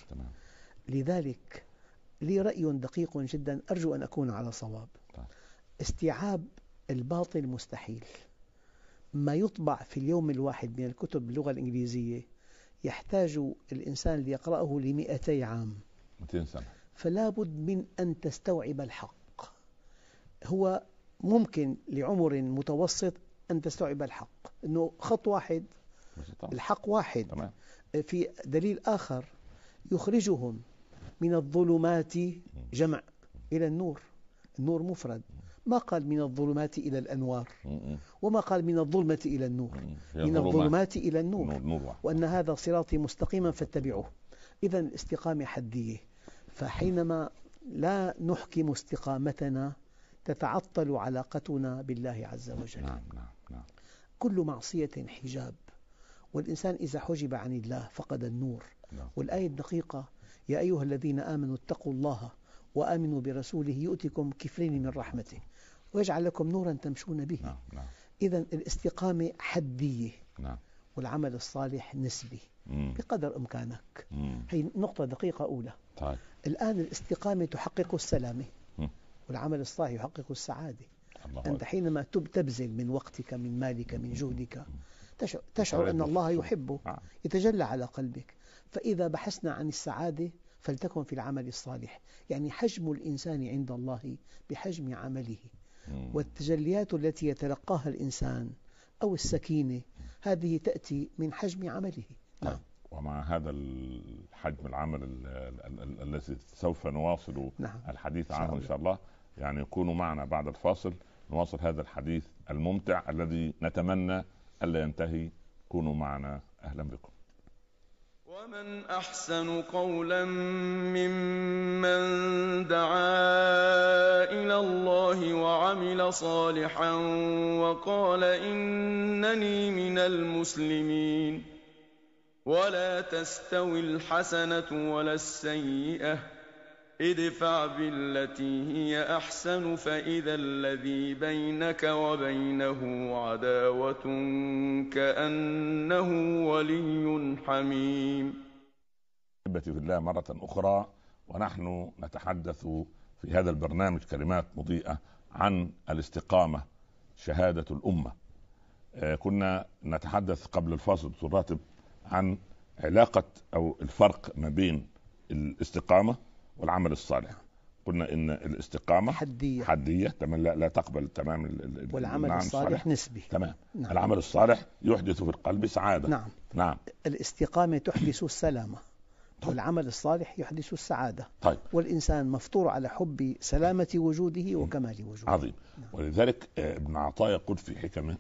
لذلك لي رأي دقيق جدا أرجو أن أكون على صواب. استيعاب الباطل مستحيل. ما يطبع في اليوم الواحد من الكتب باللغة الإنجليزية يحتاج الإنسان ليقرأه لمئتي عام، مئتين سنة. فلا بد من أن تستوعب الحق. هو ممكن لعمر متوسط أن تستوعب الحق، أنه خط واحد الحق واحد. تمام. في دليل آخر يخرجهم من الظلمات جمع إلى النور، النور مفرد، ما قال من الظلمات إلى الأنوار، وما قال من الظلمة إلى النور، من الظلمات إلى النور، وأن هذا صراطي مستقيما فاتبعوه. إذن الاستقامة حدية، فحينما لا نحكم استقامتنا تتعطل علاقتنا بالله عز وجل. نعم نعم نعم. كل معصية حجاب، والإنسان إذا حجب عن الله فقد النور. نعم. والآية الدقيقة يا أيها الذين آمنوا اتقوا الله وآمنوا برسوله يؤتكم كفلين من رحمته ويجعل لكم نورا تمشون به. نعم نعم. إذن الاستقامة حدية. نعم. والعمل الصالح نسبي. مم. بقدر إمكانك. مم. هي نقطة دقيقة أولى. طيب. الآن الاستقامة تحقق السلامة. مم. والعمل الصالح يحقق السعادة. أنت حينما تبذل من وقتك من مالك من جهدك تشعر أن الله يحبه، يتجلى على قلبك. فإذا بحثنا عن السعادة فلتكن في العمل الصالح، يعني حجم الإنسان عند الله بحجم عمله. والتجليات التي يتلقاها الإنسان أو السكينة هذه تأتي من حجم عمله. نعم. ومع هذا الحجم العمل الذي سوف نواصل نعم. الحديث عنه إن شاء الله، يعني يكونوا معنا بعد الفاصل نواصل هذا الحديث الممتع الذي نتمنى ألا ينتهي. كونوا معنا، أهلا بكم. ومن أحسن قولا ممن دعا إلى الله وعمل صالحا وقال إنني من المسلمين. ولا تستوي الحسنة ولا السيئة ادفع بالتي هي أحسن فإذا الذي بينك وبينه عداوة كأنه ولي حميم. أحبتي في الله مرة أخرى، ونحن نتحدث في هذا البرنامج كلمات مضيئة عن الاستقامة شهادة الأمة. كنا نتحدث قبل الفاصل دكتور راتب عن علاقة أو الفرق ما بين الاستقامة والعمل الصالح. قلنا إن الاستقامة حدية, حدية تمام، لا, لا تقبل تمام، والعمل الصالح نسبي. تمام. نعم. العمل الصالح يحدث في القلب سعادة. نعم. نعم. الاستقامة تحدث السلامة، والعمل الصالح يحدث السعادة. طيب. والإنسان مفطور على حب سلامة وجوده وكمال وجوده. عظيم. نعم. ولذلك ابن عطاء يقول في حكمه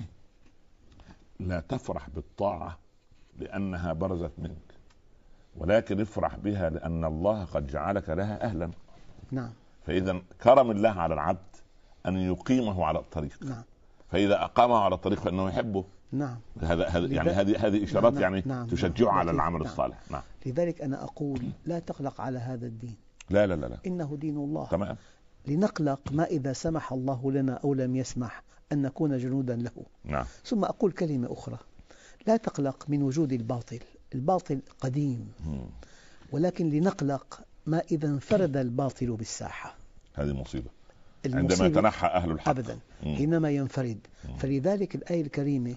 لا تفرح بالطاعة لأنها برزت منك، ولكن افرح بها لأن الله قد جعلك لها أهلا. نعم. فإذا كرم الله على العبد أن يقيمه على الطريق. نعم. فإذا أقامه على الطريق فإنه يحبه. نعم. هذا هذا يعني هذه هذه إشارات. نعم. يعني نعم. تشجعه نعم. على العمل نعم. الصالح. نعم. لذلك أنا أقول لا تقلق على هذا الدين. لا لا لا, لا. إنه دين الله. تمام. لنقلق ما إذا سمح الله لنا أو لم يسمح أن نكون جنودا له. نعم. ثم أقول كلمة أخرى، لا تقلق من وجود الباطل، الباطل قديم. م. ولكن لنقلق ما إذا انفرد الباطل بالساحة. هذه مصيبة عندما يتنحى أهل الحق. أبدا. م. حينما ينفرد. م. فلذلك الآية الكريمة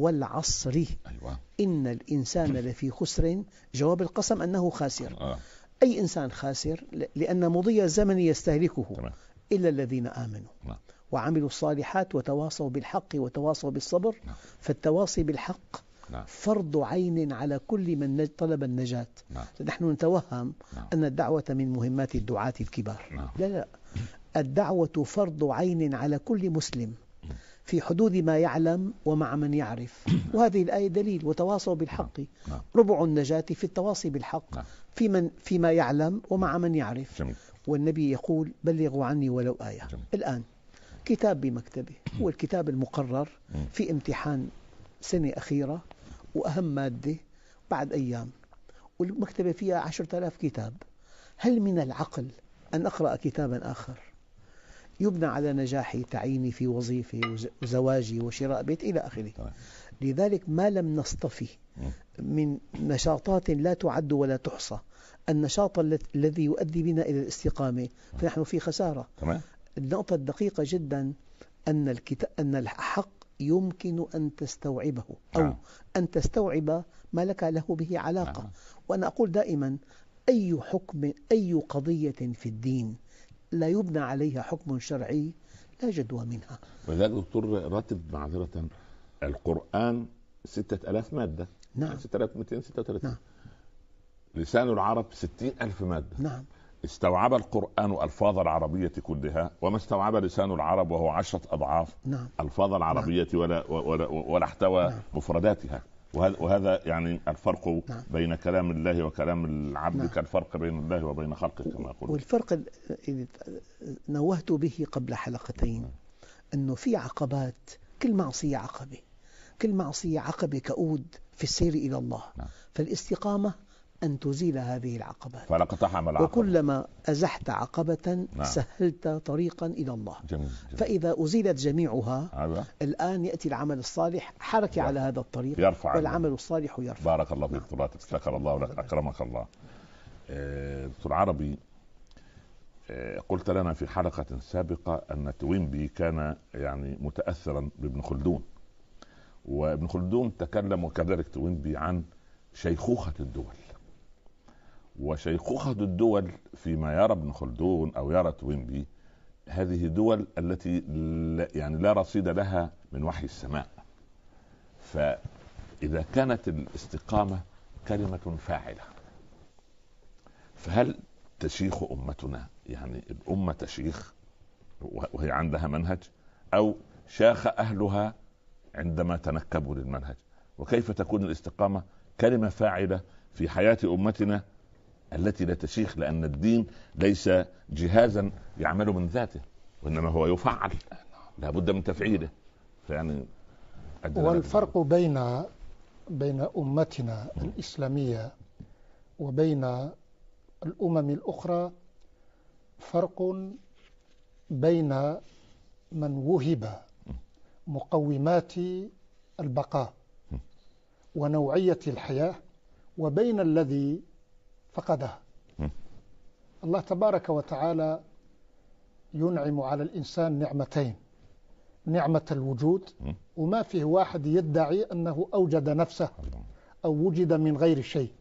والعصر. أيوة. إن الإنسان لفي خسر، جواب القسم أنه خاسر. آه. أي إنسان خاسر، لأن مضي الزمن يستهلكه إلا الذين آمنوا وعملوا الصالحات وتواصوا بالحق وتواصوا بالصبر. فالتواصي بالحق فرض عين على كل من طلب النجاة. نحن نتوهم أن الدعوة من مهمات الدعاة الكبار. لا لا، الدعوة فرض عين على كل مسلم في حدود ما يعلم ومع من يعرف. وهذه الآية دليل: وتواصوا بالحق. ربع النجاة في التواصي بالحق في من فيما يعلم ومع من يعرف. والنبي يقول: بلغوا عني ولو آية. الآن كتاب بمكتبه، هو الكتاب المقرر في امتحان سنة أخيرة وأهم مادة بعد أيام، والمكتبة فيها عشرة آلاف كتاب. هل من العقل أن أقرأ كتابا آخر يبنى على نجاحي، تعييني في وظيفة وزواجي وشراء بيت إلى آخره؟ لذلك ما لم نصطفي من نشاطات لا تعد ولا تحصى النشاط الذي يؤدي بنا إلى الاستقامة، فنحن في خسارة. النقطة الدقيقة جدا أن الكتاب أن الحق يمكن أن تستوعبه أو أن تستوعب ما لك له به علاقة. وأنا أقول دائما: أي حكم، أي قضية في الدين لا يبنى عليها حكم شرعي لا جدوى منها. ولذلك دكتور راتب معذرة، القرآن ستة آلاف مادة. نعم. ستة آلاف ومئتين وستة وثلاثين. نعم. لسان العرب ستين ألف مادة. نعم. استوعب القرآن ألفاظ العربية كلها وما استوعب لسان العرب، وهو عشرة أضعاف نعم. ألفاظ العربية. نعم. ولا, ولا, ولا احتوى نعم. مفرداتها. وهذا يعني الفرق نعم. بين كلام الله وكلام العبد نعم. كالفرق بين الله وبين خلقه كما يقول. والفرق اللي نوهت به قبل حلقتين نعم. أنه في عقبات، كل معصية عقبة، كل معصية عقبة كؤود في السير إلى الله نعم. فالاستقامة أن تزيل هذه العقبات، فلا اقتحم العقبة. وكلما أزحت عقبة نعم. سهلت طريقا إلى الله. جميل. جميل. فإذا أزيلت جميعها عبا. الآن يأتي العمل الصالح حركة يرفع. على هذا الطريق يرفع والعمل عنه. الصالح يرفع. بارك الله فيك دكتور راتب، شكر الله لك، أكرمك الله. دكتور عربي، قلت لنا في حلقة سابقة أن توينبي كان يعني متأثرا بابن خلدون، وابن خلدون تكلم وكذلك توينبي عن شيخوخة الدول. وشيخوخة الدول فيما يرى ابن خلدون أو يرى توينبي هذه دول التي لا يعني لا رصيد لها من وحي السماء. فإذا كانت الاستقامة كلمة فاعلة، فهل تشيخ أمتنا، يعني الأمة تشيخ وهي عندها منهج، أو شاخ أهلها عندما تنكبوا للمنهج؟ وكيف تكون الاستقامة كلمة فاعلة في حياة أمتنا التي لا تشيخ؟ لأن الدين ليس جهازا يعمل من ذاته، وإنما هو يفعل، لا بد من تفعيله. فيعني والفرق بين بين أمتنا الإسلامية وبين الأمم الأخرى فرق بين من وهب مقومات البقاء ونوعية الحياة وبين الذي فقدها. الله تبارك وتعالى ينعم على الإنسان نعمتين: نعمة الوجود، وما فيه واحد يدعي أنه أوجد نفسه أو وجد من غير شيء،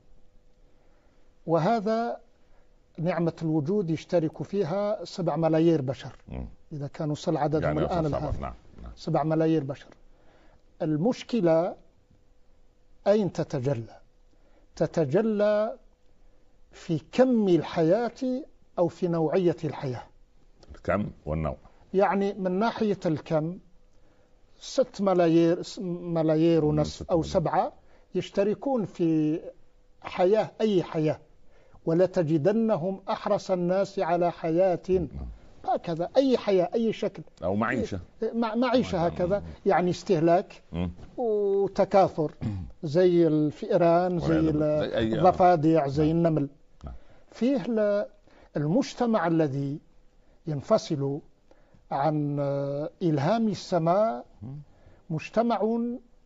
وهذا نعمة الوجود يشترك فيها سبع ملايير بشر إذا كانوا صل عددهم يعني الآن الآن نعم. سبع ملايير بشر. المشكلة أين تتجلى؟ تتجلى في كم الحياة أو في نوعية الحياة. الكم والنوع. يعني من ناحية الكم ست ملايير ملايير ونصف أو سبعة يشتركون في حياة، أي حياة، ولا تجدنهم أحرص الناس على حياة، هكذا أي حياة أي شكل أو معيشة معيشة هكذا، يعني استهلاك وتكاثر زي الفئران زي الضفادع زي النمل. فيه المجتمع الذي ينفصل عن إلهام السماء مجتمع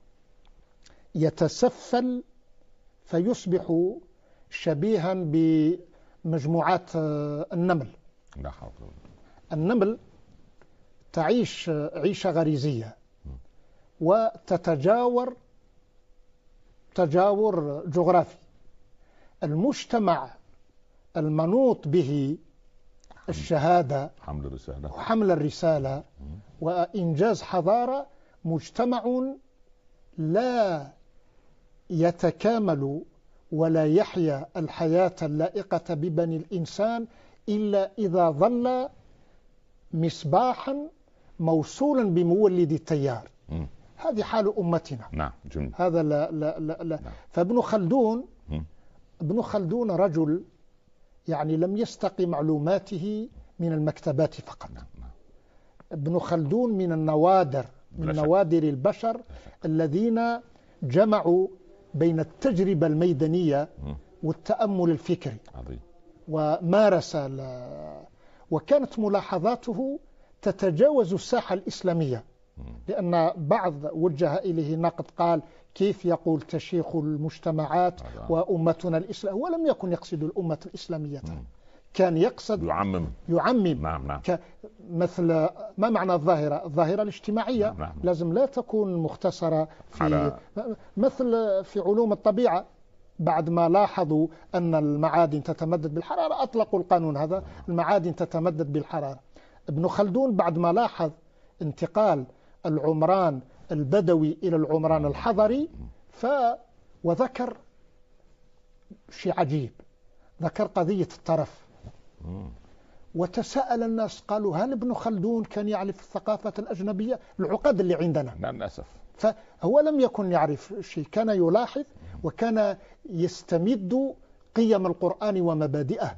يتسفل فيصبح شبيها بمجموعات النمل. لا حول. النمل تعيش عيشة غريزية وتتجاور تجاور جغرافي. المجتمع المنوط به الشهادة حمل الرسالة وحمل الرسالة وإنجاز حضارة، مجتمع لا يتكامل ولا يحيا الحياة اللائقة ببني الإنسان إلا إذا ظل مصباحا موصولا بمولد التيار. م. هذه حال أمتنا. نعم جميل. هذا لا لا لا, لا. نعم. فابن خلدون م. ابن خلدون رجل يعني لم يستقي معلوماته من المكتبات فقط. نعم. نعم. ابن خلدون من النوادر من نوادر البشر الذين جمعوا بين التجربة الميدانية م. والتأمل الفكري. عظيم. ومارس وكانت ملاحظاته تتجاوز الساحة الإسلامية، لأن بعض وجه إليه نقد قال كيف يقول تشيخ المجتمعات وأمتنا الإسلام، ولم يكن يقصد الأمة الإسلامية، كان يقصد يعمم يعمم نعم نعم. مثل ما معنى الظاهرة الظاهرة الاجتماعية. نعم نعم. لازم لا تكون مختصرة في على... مثل في علوم الطبيعة، بعد ما لاحظوا أن المعادن تتمدد بالحرارة أطلقوا القانون هذا، المعادن تتمدد بالحرارة. ابن خلدون بعد ما لاحظ انتقال العمران البدوي إلى العمران الحضري ف وذكر شيء عجيب، ذكر قضية الترف. وتساءل الناس قالوا هل ابن خلدون كان يعرف الثقافة الأجنبية؟ العقد اللي عندنا للأسف. فهو لم يكن يعرف شيء، كان يلاحظ وكان يستمد قيم القرآن ومبادئه،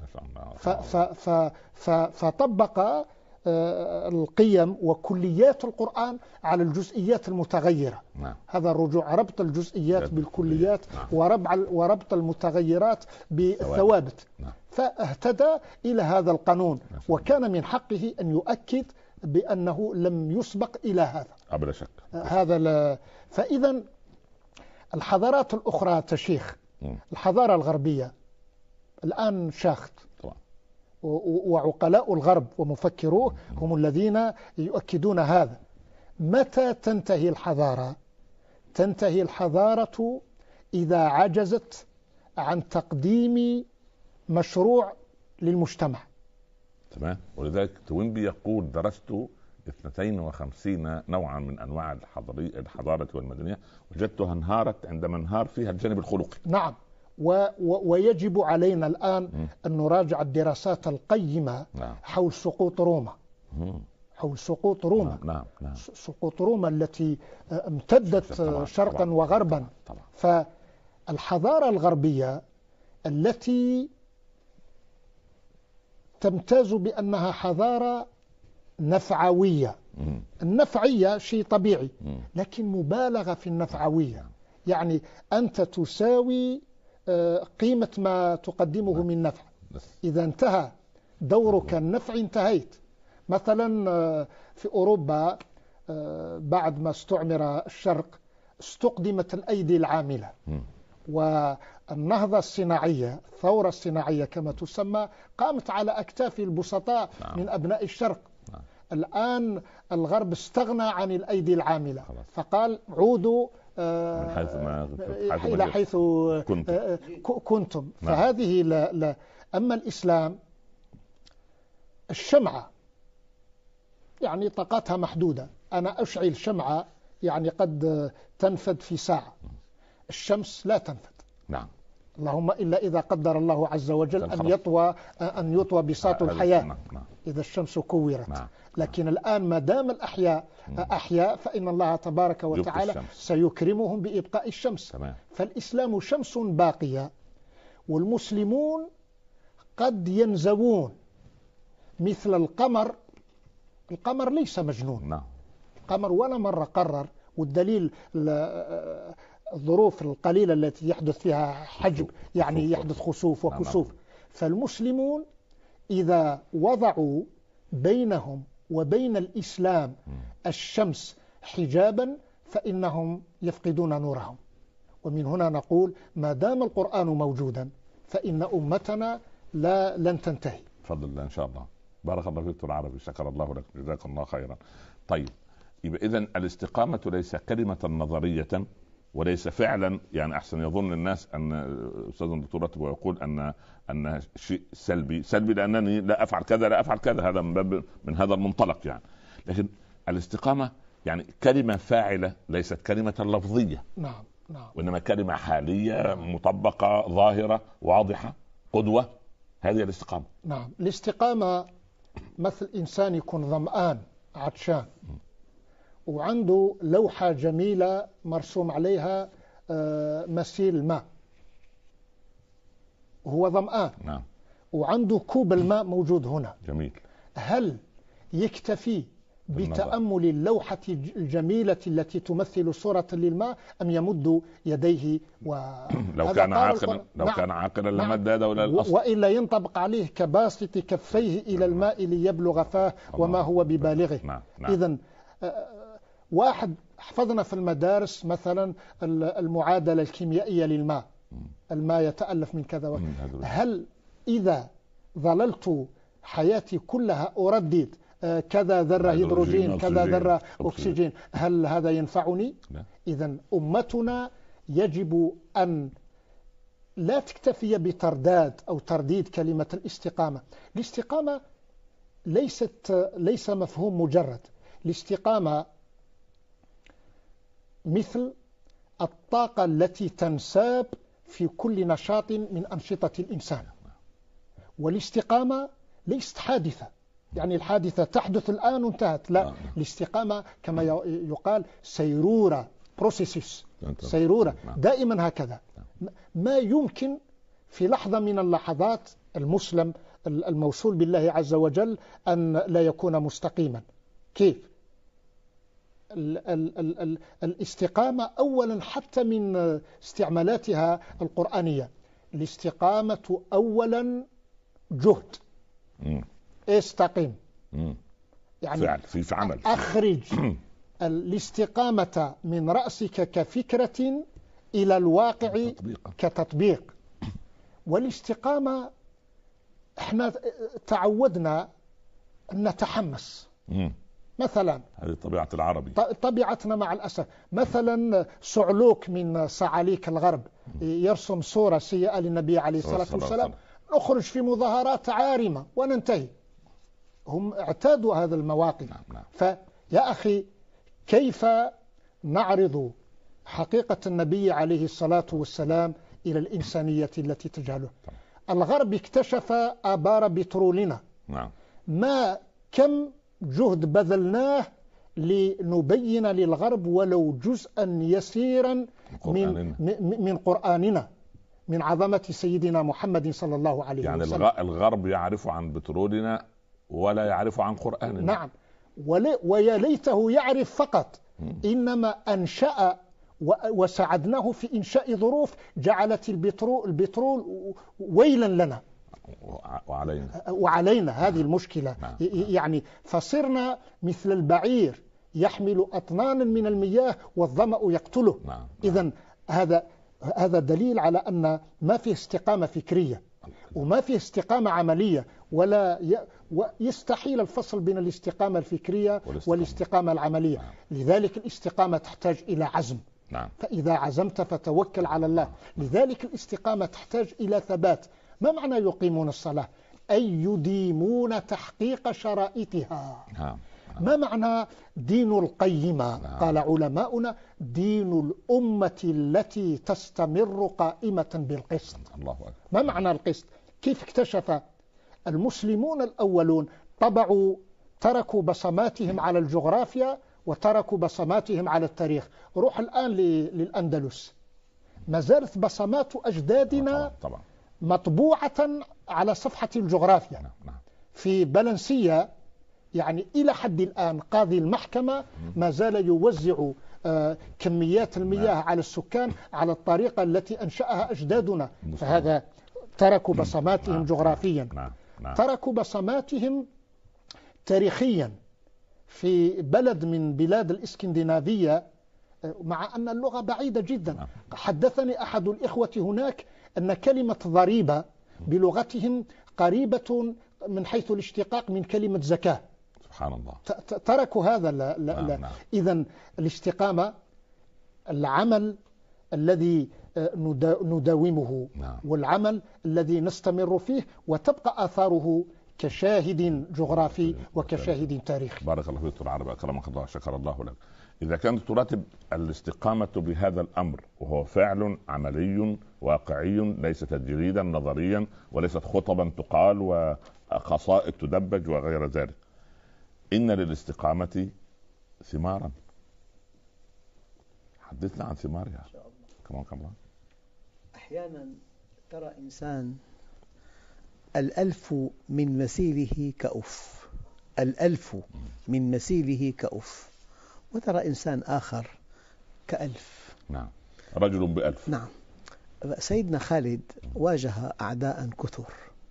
فطبق القيم وكليات القرآن على الجزئيات المتغيرة. نعم. هذا الرجوع، ربط الجزئيات بالكليات. نعم. وربط وربط المتغيرات بالثوابت. نعم. فاهتدى إلى هذا القانون. نعم. وكان من حقه أن يؤكد بأنه لم يسبق إلى هذا بلا شك. هذا لا. فإذا الحضارات الأخرى تشيخ، الحضارة الغربية الآن شاخت، وعقلاء الغرب ومفكروه هم الذين يؤكدون هذا. متى تنتهي الحضارة؟ تنتهي الحضارة إذا عجزت عن تقديم مشروع للمجتمع. تمام. ولذلك توينبي يقول درست اثنتين وخمسين نوعا من أنواع الحضارة والمدنية، وجدتها انهارت عندما انهار فيها الجانب الخلقي. نعم. و و ويجب علينا الآن م. أن نراجع الدراسات القيمة. نعم. حول سقوط روما. م. حول سقوط روما. نعم. نعم. نعم. سقوط روما التي امتدت طبعا. شرقا طبعا. وغربا. طبعا. طبعا. فالحضارة الغربية التي تمتاز بأنها حضارة نفعوية. م. النفعية شيء طبيعي، م. لكن مبالغة في النفعوية. يعني أنت تساوي قيمة ما تقدمه من نفع. إذا انتهى دورك النفعي انتهيت. مثلا في أوروبا بعد ما استعمر الشرق استقدمت الأيدي العاملة، والنهضة الصناعية، الثورة الصناعية كما تسمى، قامت على أكتاف البسطاء من أبناء الشرق. الآن الغرب استغنى عن الأيدي العاملة، فقال عودوا من حيث ما إلى حيث كنتم, كنتم. فهذه لا لا. أما الإسلام الشمعة يعني طاقتها محدودة، أنا أشعل شمعة يعني قد تنفد في ساعة، الشمس لا تنفد. نعم. اللهم إلا إذا قدر الله عز وجل أن يطوى أن يطوى بساط الحياة. نعم. نعم. إذا الشمس كورت. نعم. لكن الآن ما دام الأحياء أحياء فإن الله تبارك وتعالى سيكرمهم بإبقاء الشمس. تمام. فالإسلام شمس باقية، والمسلمون قد ينزوون مثل القمر. القمر ليس مجنون. نعم. القمر ولا مرة قرر، والدليل الظروف القليلة التي يحدث فيها حجب، يعني يحدث خسوف وكسوف. فالمسلمون إذا وضعوا بينهم وبين الإسلام الشمس حجابا فإنهم يفقدون نورهم. ومن هنا نقول ما دام القرآن موجودا فإن أمتنا لا لن تنتهي. بفضل الله إن شاء الله. بارك الله فيك العربي، شكر الله لك، جزاك الله خيرا. طيب، يبقى إذن الاستقامة ليس كلمة نظرية وليس فعلا. يعني احسن يظن الناس ان استاذ الدكتور راتب يقول ان ان شيء سلبي سلبي لانني لا افعل كذا لا افعل كذا، هذا من باب من هذا المنطلق يعني. لكن الاستقامه يعني كلمه فاعله، ليست كلمه لفظيه. نعم نعم. وانما كلمه حاليه مطبقه ظاهره واضحه قدوه. هذه الاستقامه. نعم. الاستقامه مثل انسان يكون ظمآن عطشان وعنده لوحة جميلة مرسوم عليها مسيل الماء وهو ظمآن. نعم. وعنده كوب الماء موجود هنا. جميل. هل يكتفي بتأمل اللوحة الجميلة التي تمثل صورة للماء أم يمد يديه و... لو كان عاقلا لو نعم. كان عاقلا لمد يده إلى الأصل، وإلا ينطبق عليه كباسط كفيه إلى الماء ليبلغ فاه وما هو ببالغه. نعم. نعم. إذن واحد حفظنا في المدارس مثلا المعادلة الكيميائية للماء، الماء يتألف من كذا وكذا. هل إذا ظللت حياتي كلها أردد كذا ذرة هيدروجين كذا ذرة أكسجين، هل هذا ينفعني؟ إذن أمتنا يجب أن لا تكتفي بترداد أو ترديد كلمة الاستقامة. الاستقامة ليست ليس مفهوم مجرد. الاستقامة مثل الطاقة التي تنساب في كل نشاط من أنشطة الإنسان. والاستقامة ليست حادثة، يعني الحادثة تحدث الآن وانتهت، لا. الاستقامة كما يقال سيرورة، بروسيسوس، سيرورة دائما هكذا. ما يمكن في لحظة من اللحظات المسلم الموصول بالله عز وجل أن لا يكون مستقيما. كيف؟ ال ال ال ال الاستقامة أولا حتى من استعمالاتها القرآنية، الاستقامة أولا جهد. م. استقيم. م. يعني فعل في عمل. أخرج الاستقامة من رأسك كفكرة إلى الواقع تطبيق. كتطبيق. والاستقامة احنا تعودنا أن نتحمس. م. مثلا هذه طبيعة العربي، طبيعتنا مع الأسف. مثلا صعلوك من صعاليك الغرب يرسم صورة سيئة للنبي عليه الصلاة والسلام، نخرج في مظاهرات عارمة وننتهي. هم اعتادوا هذا المواقف. فيا أخي كيف نعرض حقيقة النبي عليه الصلاة والسلام إلى الإنسانية التي تجهله؟ الغرب اكتشف آبار بترولنا. ما كم جهد بذلناه لنبين للغرب ولو جزءا يسيرا من من قرآننا، من عظمة سيدنا محمد صلى الله عليه يعني وسلم. يعني الغرب يعرف عن بترولنا ولا يعرف عن قرآننا. نعم. ويا ليته يعرف فقط، إنما أنشأ وساعدناه في إنشاء ظروف جعلت البترول, البترول ويلا لنا وعلينا وعلينا هذه المشكلة. نعم. يعني فصرنا مثل البعير يحمل أطنانا من المياه والظمأ يقتله. نعم. إذن هذا هذا دليل على أن ما فيه استقامة فكرية وما فيه استقامة عملية، ولا يستحيل الفصل بين الاستقامة الفكرية والاستقامة العملية. نعم. لذلك الاستقامة تحتاج إلى عزم. نعم. فإذا عزمت فتوكل على الله. لذلك الاستقامة تحتاج إلى ثبات. ما معنى يقيمون الصلاة؟ أي يديمون تحقيق شرائطها. نعم. ما معنى دين القيمة؟ نعم. قال علماؤنا دين الأمة التي تستمر قائمة بالقسط. الله أكبر. ما معنى القسط؟ كيف اكتشف المسلمون الأولون؟ طبعوا تركوا بصماتهم على الجغرافيا وتركوا بصماتهم على التاريخ. روح الآن للأندلس، ما زالت بصمات أجدادنا طبعا مطبوعة على صفحة الجغرافيا. نعم. في بلنسية يعني إلى حد الآن قاضي المحكمة ما زال يوزع كميات المياه على السكان على الطريقة التي أنشأها أجدادنا. فهذا تركوا بصماتهم جغرافيا. تركوا بصماتهم تاريخيا في بلد من بلاد الإسكندنافية، مع أن اللغة بعيدة جدا. حدثني أحد الإخوة هناك أن كلمة ضريبة بلغتهم قريبة من حيث الاشتقاق من كلمة زكاة. سبحان الله. تركوا هذا. لا لا لا. إذن الاستقامة العمل الذي نداومه نعم. والعمل الذي نستمر فيه، وتبقى آثاره كشاهد جغرافي وكشاهد تاريخي. بارك الله فيك دكتور عربي، أكرمك الله، شكر الله لك. إذا كانت تراتب الاستقامة بهذا الأمر، وهو فعل عملي واقعي، ليس تجريدا نظريا، وليست خطبا تقال وقصائد تدبج وغير ذلك، إن للاستقامة ثمارا. حدثنا عن ثمارها. كمان كمان. أحيانا ترى إنسان الألف من مسيره كأف، الألف من مسيره كأف، وترى إنسان آخر كألف. نعم، رجل بألف. نعم. سيدنا خالد واجه أعداء كثر،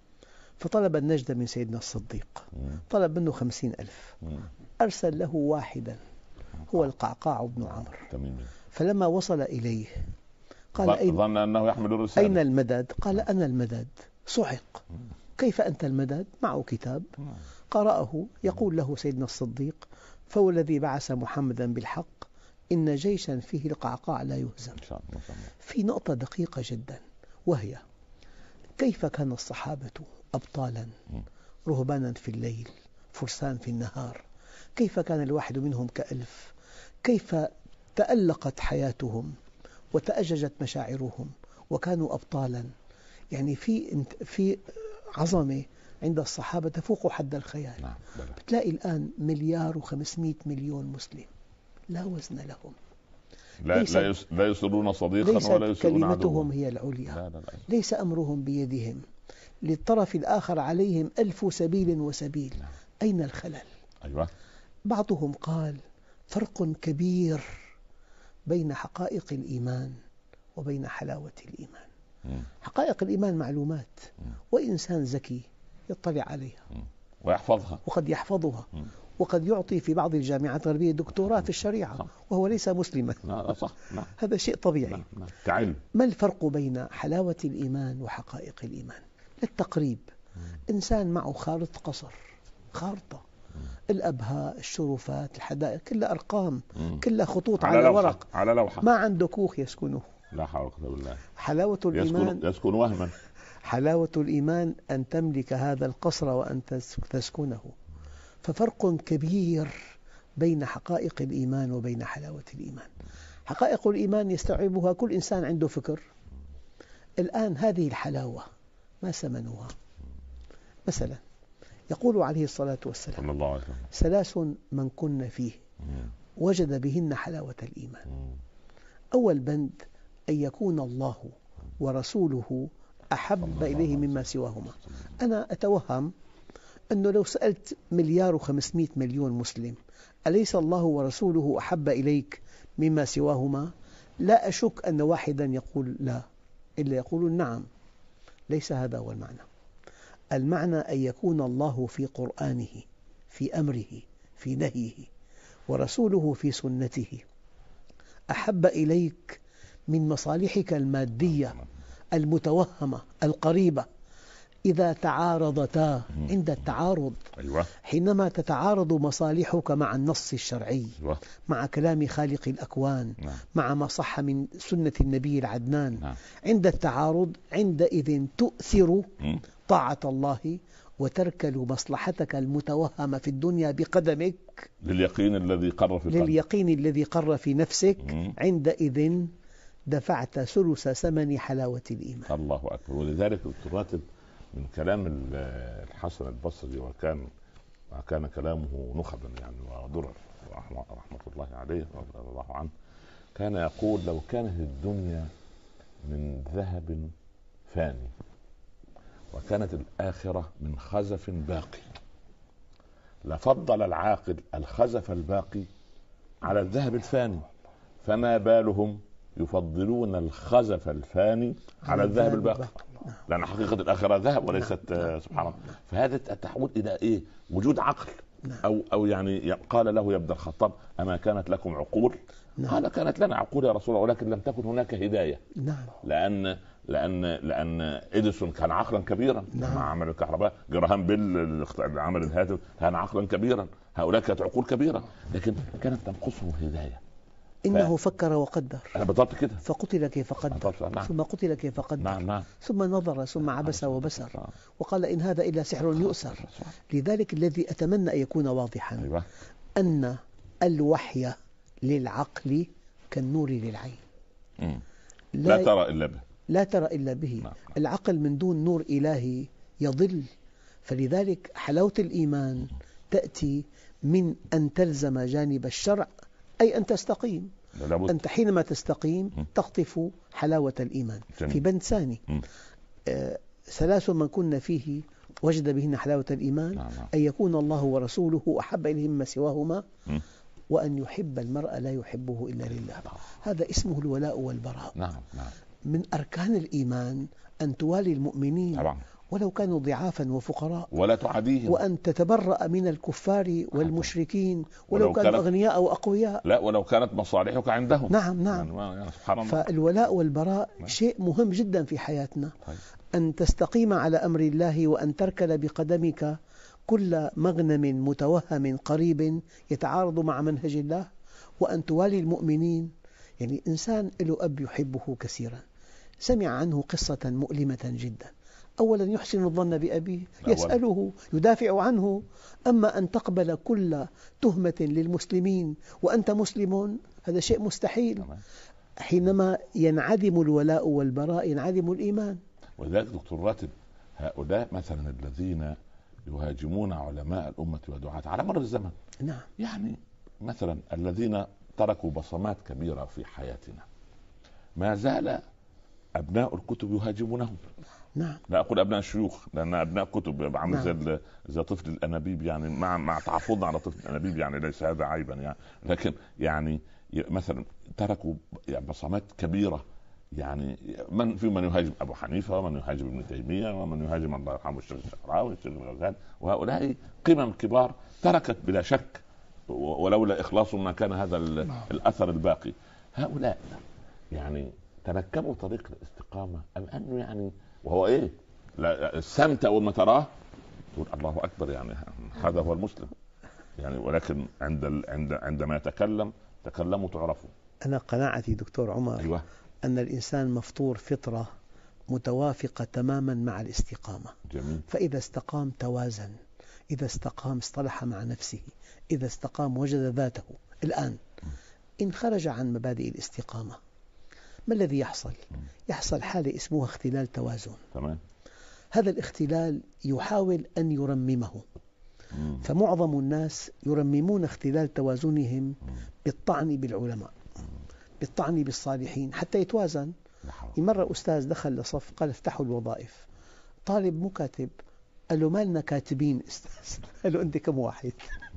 فطلب النجدة من سيدنا الصديق، طلب منه خمسين ألف، أرسل له واحدا هو القعقاع بن عمرو. فلما وصل إليه قال أين ظن أنه يحمل الرسالة. أين المدد؟ قال أنا المدد. صعق. كيف أنت المدد؟ معه كتاب قرأه يقول له سيدنا الصديق: فوالذي بعث محمدا بالحق إن جيشا فيه القعقاع لا يهزم. في نقطة دقيقة جدا، وهي كيف كان الصحابة أبطالا رهبانا في الليل فرسان في النهار، كيف كان الواحد منهم كألف، كيف تألقت حياتهم وتأججت مشاعرهم وكانوا أبطالا. يعني في في عظمة عند الصحابة تفوق حد الخيال. نعم. بتلاقي الآن مليار وخمسمائة مليون مسلم لا وزن لهم، لا لا لا يسرون صديقا ولا يسرون كلمتهم هي العليا. لا لا لا. ليس أمرهم بيدهم، للطرف الآخر عليهم ألف سبيل وسبيل. نعم. أين الخلل؟ أيوة. بعضهم قال: فرق كبير بين حقائق الإيمان وبين حلاوة الإيمان. م. حقائق الإيمان معلومات، م. وإنسان ذكي يطلع عليها م. ويحفظها، وقد يحفظها، م. وقد يعطي في بعض الجامعات الغربية دكتوراه في الشريعة. صح. وهو ليس مسلما. لا صح. نعم. هذا شيء طبيعي. نعم. نعم. كعلم. ما الفرق بين حلاوة الإيمان وحقائق الإيمان؟ للتقريب، م. إنسان معه خارطة قصر، خارطة، الأبهاء، الشرفات، الحدائق، كلها أرقام، مم. كلها خطوط على, على ورق، على لوحة، ما عنده كوخ يسكنه. لا حول ولا قوة إلا بالله. حلاوة الإيمان يسكن, يسكن وهما. حلاوة الإيمان أن تملك هذا القصر وأن تسكنه. ففرق كبير بين حقائق الإيمان وبين حلاوة الإيمان. حقائق الإيمان يستوعبها كل إنسان عنده فكر. الآن هذه الحلاوة ما ثمنها؟ مثلا يقول عليه الصلاة والسلام: الله عليه وسلم: ثلاث من كن فيه وجد بهن حلاوة الإيمان. أول بند أن يكون الله ورسوله أحب إليه مما سواهما. أنا أتوهم أنه لو سألت مليار وخمسمائة مليون مسلم: أليس الله ورسوله أحب إليك مما سواهما؟ لا أشك أن واحدا يقول لا، إلا يقول نعم. ليس هذا هو المعنى. المعنى أن يكون الله في قرآنه، في أمره، في نهيه، ورسوله في سنته أحب إليك من مصالحك المادية المتوهمة القريبة. إذا تعارضتا، عند التعارض، أيوة. حينما تتعارض مصالحك مع النص الشرعي، أيوة. مع كلام خالق الأكوان، نعم. مع ما صح من سنة النبي العدنان، نعم. عند التعارض عندئذ تؤثر م. طاعة الله وتركل مصلحتك المتوهمة في الدنيا بقدمك لليقين الذي قر في قلبك، لليقين الذي قر في نفسك. م. عندئذ دفعت ثلث ثمن حلاوة الإيمان. الله أكبر. ولذلك تراتب من كلام الحسن البصري، وكان وكان كلامه نخبا يعني ودرر رحمة الله عليه رضي الله عنه، كان يقول: لو كانت الدنيا من ذهب فاني وكانت الآخرة من خزف باقي لفضل العاقل الخزف الباقي على الذهب الفاني، فما بالهم يفضلون الخزف الفاني على الذهب الباقي، لأن حقيقة الآخرة ذهب وليست سبحان الله. فهذا تحول إلى إيه؟ وجود عقل. أو أو يعني قال له يا ابن الخطاب: أما كانت لكم عقول؟ قال: كانت لنا عقول يا رسول الله، ولكن لم تكن هناك هداية. لأن لأن لأن إديسون كان عقلا كبيرا مع عمل الكهرباء، جراهام بيل عمل الهاتف كان عقلا كبيرا، هؤلاء كانت عقول كبيرة، لكن كانت تنقصهم الهداية. إنه ف... فكر وقدر. أنا بالضبط كده. فقتل كيف قدر. نعم. ثم قتل كيف قدر. نعم نعم. ثم نظر ثم عبس وبسر. نعم. وقال إن هذا إلا سحر يؤثر. لذلك الذي أتمنى أن يكون واضحا أيوة. أن الوحي للعقل كالنور للعين. م. لا, لا ترى إلا به. لا ترى إلا به. نعم. العقل من دون نور إلهي يضل. فلذلك حلاوة الإيمان تأتي من أن تلزم جانب الشرع، أي أن تستقيم. لابد. أنت حينما تستقيم م. تقطف حلاوة الإيمان. جميل. في بند ثاني آه ثلاث من كن فيه وجد بهن حلاوة الإيمان. نعم. أن يكون الله ورسوله أحب إليهم ما سواهما م. وأن يحب المرء لا يحبه إلا لله. نعم. هذا اسمه الولاء والبراء. نعم. نعم. من أركان الإيمان أن توالي المؤمنين طبعا. ولو كانوا ضعافا وفقراء، ولا تعاديهم، وأن تتبرأ من الكفار والمشركين ولو, ولو كانوا أغنياء أو أقوياء. لا ولو كانت مصالحك عندهم. نعم نعم. يعني سبحان الله. فالولاء والبراء نعم. شيء مهم جدا في حياتنا. طيب. أن تستقيم على أمر الله وأن تركل بقدمك كل مغنم متوهم قريب يتعارض مع منهج الله، وأن توالي المؤمنين. يعني إنسان له أب يحبه كثيرا، سمع عنه قصة مؤلمة جدا، أولا يحسن الظن بأبيه، يسأله، يدافع عنه. أما أن تقبل كل تهمة للمسلمين وأنت مسلم، هذا شيء مستحيل. حينما ينعدم الولاء والبراء ينعدم الإيمان. ولذلك دكتور راتب، هؤلاء مثلا الذين يهاجمون علماء الأمة ودعاة على مر الزمن، نعم. يعني مثلا الذين تركوا بصمات كبيرة في حياتنا، ما زال أبناء الكتب يهاجمونهم. نعم. لا أقول أبناء الشيوخ، لأن أبناء كتب عامل نعم. زي زي طفل الأنابيب، يعني مع مع تحفظنا على طفل الأنابيب، يعني ليس هذا عيبا يعني، لكن يعني مثلا تركوا بصمات كبيرة. يعني من في من يهاجم أبو حنيفة، ومن يهاجم ابن تيمية، ومن يهاجم الله يرحمه الشيخ الشعراوي، الشيخ الغزالي، وهؤلاء قمم كبار تركت بلا شك، ولولا إخلاص ما كان هذا الأثر الباقي. هؤلاء يعني تنكبوا طريق الاستقامة أم أنه يعني وهو إيه؟ لا السمت أول ما تراه تقول الله أكبر، يعني هذا هو المسلم يعني. ولكن عند ال... عند عندما يتكلم تكلموا تعرفوا. أنا قناعتي دكتور عمر أيوة. أن الإنسان مفطور فطرة متوافقة تماما مع الاستقامة. جميل. فإذا استقام توازن، إذا استقام اصطلح مع نفسه، إذا استقام وجد ذاته. الآن إن خرج عن مبادئ الاستقامة ما الذي يحصل؟ يحصل حالة اسمها اختلال توازن. تمام. هذا الاختلال يحاول أن يرممه. مم. فمعظم الناس يرممون اختلال توازنهم بالطعن بالعلماء، بالطعن بالصالحين حتى يتوازن. مرة أستاذ دخل لصف قال افتحوا الوظائف، طالب مكاتب قال له ما لنا كاتبين أستاذ. قال له أنت كم واحد؟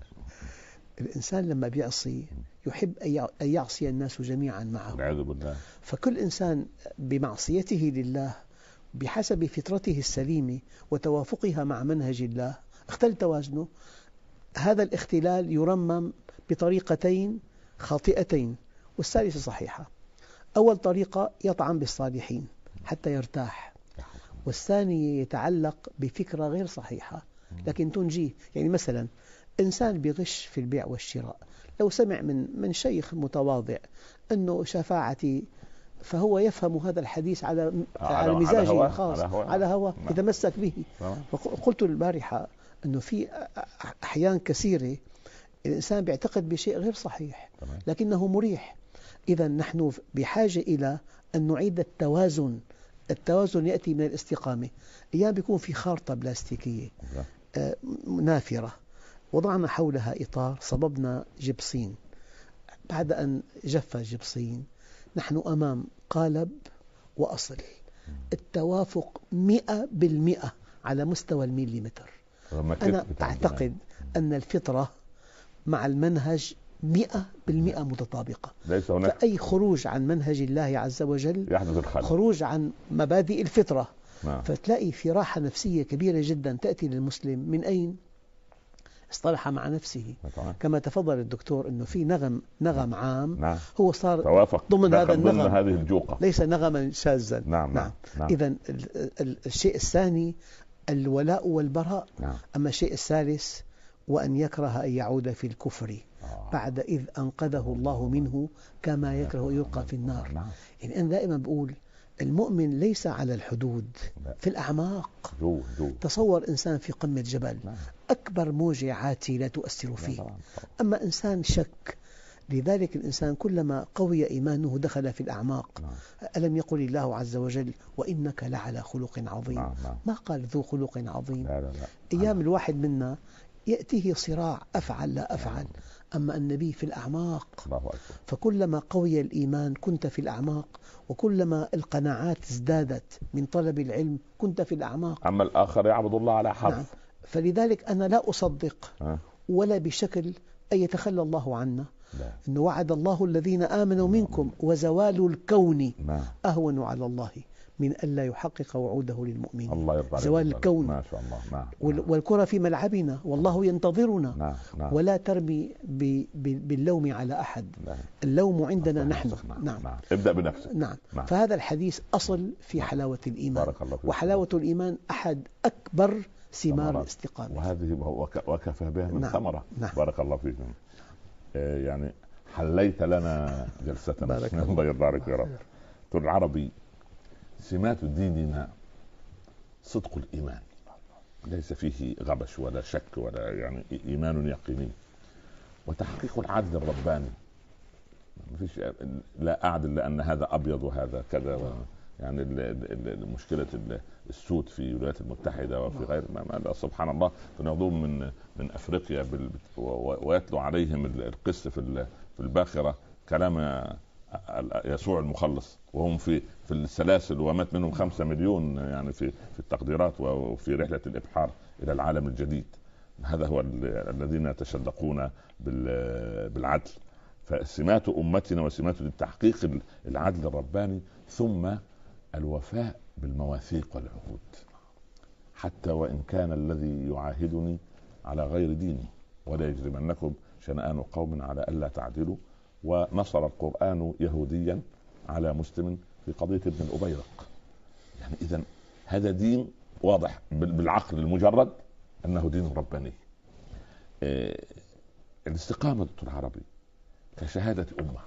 الإنسان لما بيعصي يحب أن يعصي الناس جميعا معه. والعياذ بالله. فكل إنسان بمعصيته لله بحسب فطرته السليمة وتوافقها مع منهج الله اختل توازنه. هذا الاختلال يرمم بطريقتين خاطئتين والثالثة صحيحة. أول طريقة يطعن بالصالحين حتى يرتاح، والثانية يتعلق بفكرة غير صحيحة لكن تنجيه. يعني مثلا إنسان بيغش في البيع والشراء، لو سمع من من شيخ متواضع أنه شفاعتي، فهو يفهم هذا الحديث على على مزاجه الخاص، على هواه، يتمسك به. قلت البارحة أنه في أحيان كثيرة الإنسان بيعتقد بشيء غير صحيح لكنه مريح. إذا نحن بحاجة إلى أن نعيد التوازن. التوازن يأتي من الاستقامة. أيام بيكون في خارطة بلاستيكية نافرة، وضعنا حولها إطار، صببنا جبسين، بعد أن جف الجبسين نحن أمام قالب وأصل، التوافق مئة بالمئة على مستوى الميليمتر. أنا أعتقد أن الفطرة مع المنهج مئة بالمئة متطابقة. فأي خروج عن منهج الله عز وجل يحدث الخلل، خروج عن مبادئ الفطرة. نعم. فتلاقي في راحة نفسية كبيرة جدا تأتي للمسلم. من أين؟ اصطلح مع نفسه. نعم. كما تفضل الدكتور أنه في نغم نغم عام. نعم. هو صار توافق ضمن هذا النغم، ضمن هذه الجوقة، ليس نغما شاذا. نعم. نعم. نعم. إذن الشيء الثاني الولاء والبراء. نعم. أما الشيء الثالث وأن يكره أن يعود في الكفر بعد إذ أنقذه الله منه كما يكره أن يلقى في النار. يعني أنا دائما بقول المؤمن ليس على الحدود، في الأعماق. تصور إنسان في قمة جبل، أكبر موجة عاتية لا تؤثر فيه، أما إنسان شك. لذلك الإنسان كلما قوي إيمانه دخل في الأعماق. ألم يقل الله عز وجل وإنك لعلى خلق عظيم؟ ما قال ذو خلق عظيم. لا لا لا. أيام الواحد منا يأتيه صراع أفعل لا أفعل، أما النبي في الأعماق. فكلما قوي الإيمان كنت في الأعماق، وكلما القناعات ازدادت من طلب العلم كنت في الأعماق. أما الآخر يعبد الله على حرف. نعم. فلذلك أنا لا أصدق ولا بشكل أن يتخلى الله عنا. لا. إن وعد الله الذين آمنوا منكم وزوال الكون أهون على الله من ألا يحقق وعوده للمؤمنين. الله يرضى. زوال الكون ما شاء الله. نعم. والكرة في ملعبنا والله ينتظرنا. نعم. نعم. ولا ترمي باللوم على أحد. نعم. اللوم عندنا نحن. نعم. نعم. نعم. ابدأ بنفسك. نعم. نعم. فهذا الحديث أصل في حلاوة الإيمان. بارك الله فيك. وحلاوة الإيمان أحد أكبر ثمار الاستقامة، وهذه وكفى بها من ثمرة. نعم. بارك الله فيكم. يعني حليت لنا جلستنا. الله يرضى يا رب. دكتور العربي، سمات ديننا صدق الإيمان، ليس فيه غبش ولا شك ولا يعني إيمان يقيني، وتحقيق العدل الرباني. مفيش لا أعدل لأن هذا أبيض وهذا كذا، يعني مشكلة السود في الولايات المتحدة وفي غير ما سبحان الله تنظرون من من أفريقيا ويتلو عليهم القس في الباخرة كلام يسوع المخلص، وهم في في السلاسل ومات منهم خمسة مليون يعني في في التقديرات وفي رحلة الإبحار إلى العالم الجديد. هذا هو الذين يتشدقون بالعدل. فسمات أمتنا وسمات تحقيق العدل الرباني، ثم الوفاء بالمواثيق والعهود، حتى وإن كان الذي يعاهدني على غير ديني. ولا يجرمنكم شنآن قوم على ألا تعدلوا. ونصر القرآن يهوديا على مسلم في قضية ابن الأبيرق. يعني إذن هذا دين واضح بالعقل المجرد أنه دين رباني. إيه الاستقامة دكتور عربي كشهادة أمة،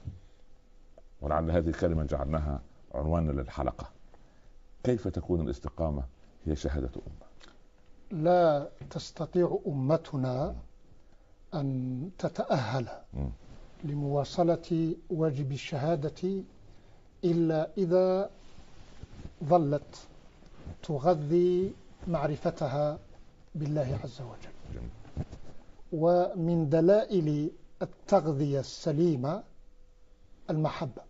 ولعل هذه الكلمة جعلناها عنوانا للحلقة. كيف تكون الاستقامة هي شهادة أمة؟ لا تستطيع أمتنا أن تتأهل م. لمواصلة واجب الشهادة إلا إذا ظلت تغذي معرفتها بالله عز وجل. ومن دلائل التغذية السليمة المحبة.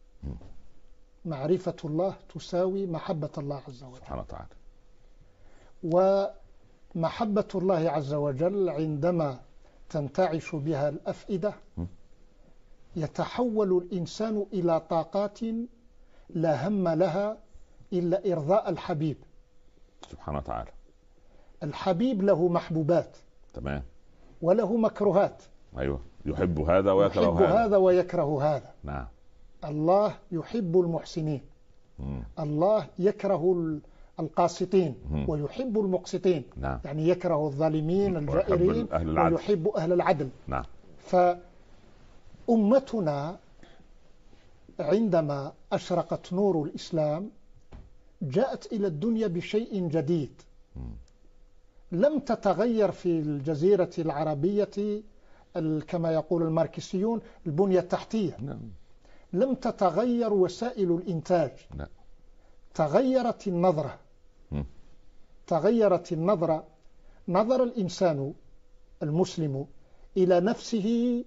معرفة الله تساوي محبة الله عز وجل سبحانه وتعالى. ومحبة الله عز وجل عندما تنتعش بها الأفئدة يتحول الإنسان إلى طاقات لا هم لها إلا إرضاء الحبيب سبحانه وتعالى. الحبيب له محبوبات، تمام، وله مكروهات. أيوة، يحب هذا ويكره يحب هذا. هذا ويكره هذا. نعم. الله يحب المحسنين. مم. الله يكره القاسطين مم. ويحب المقسطين. نعم. يعني يكره الظالمين الجائرين أهل ويحب أهل العدل. نعم. فأمتنا عندما أشرقت نور الإسلام جاءت إلى الدنيا بشيء جديد. مم. لم تتغير في الجزيرة العربية كما يقول الماركسيون البنية التحتية. نعم. لم تتغير وسائل الإنتاج. لا. تغيرت النظرة. م. تغيرت النظرة. نظر الإنسان المسلم إلى نفسه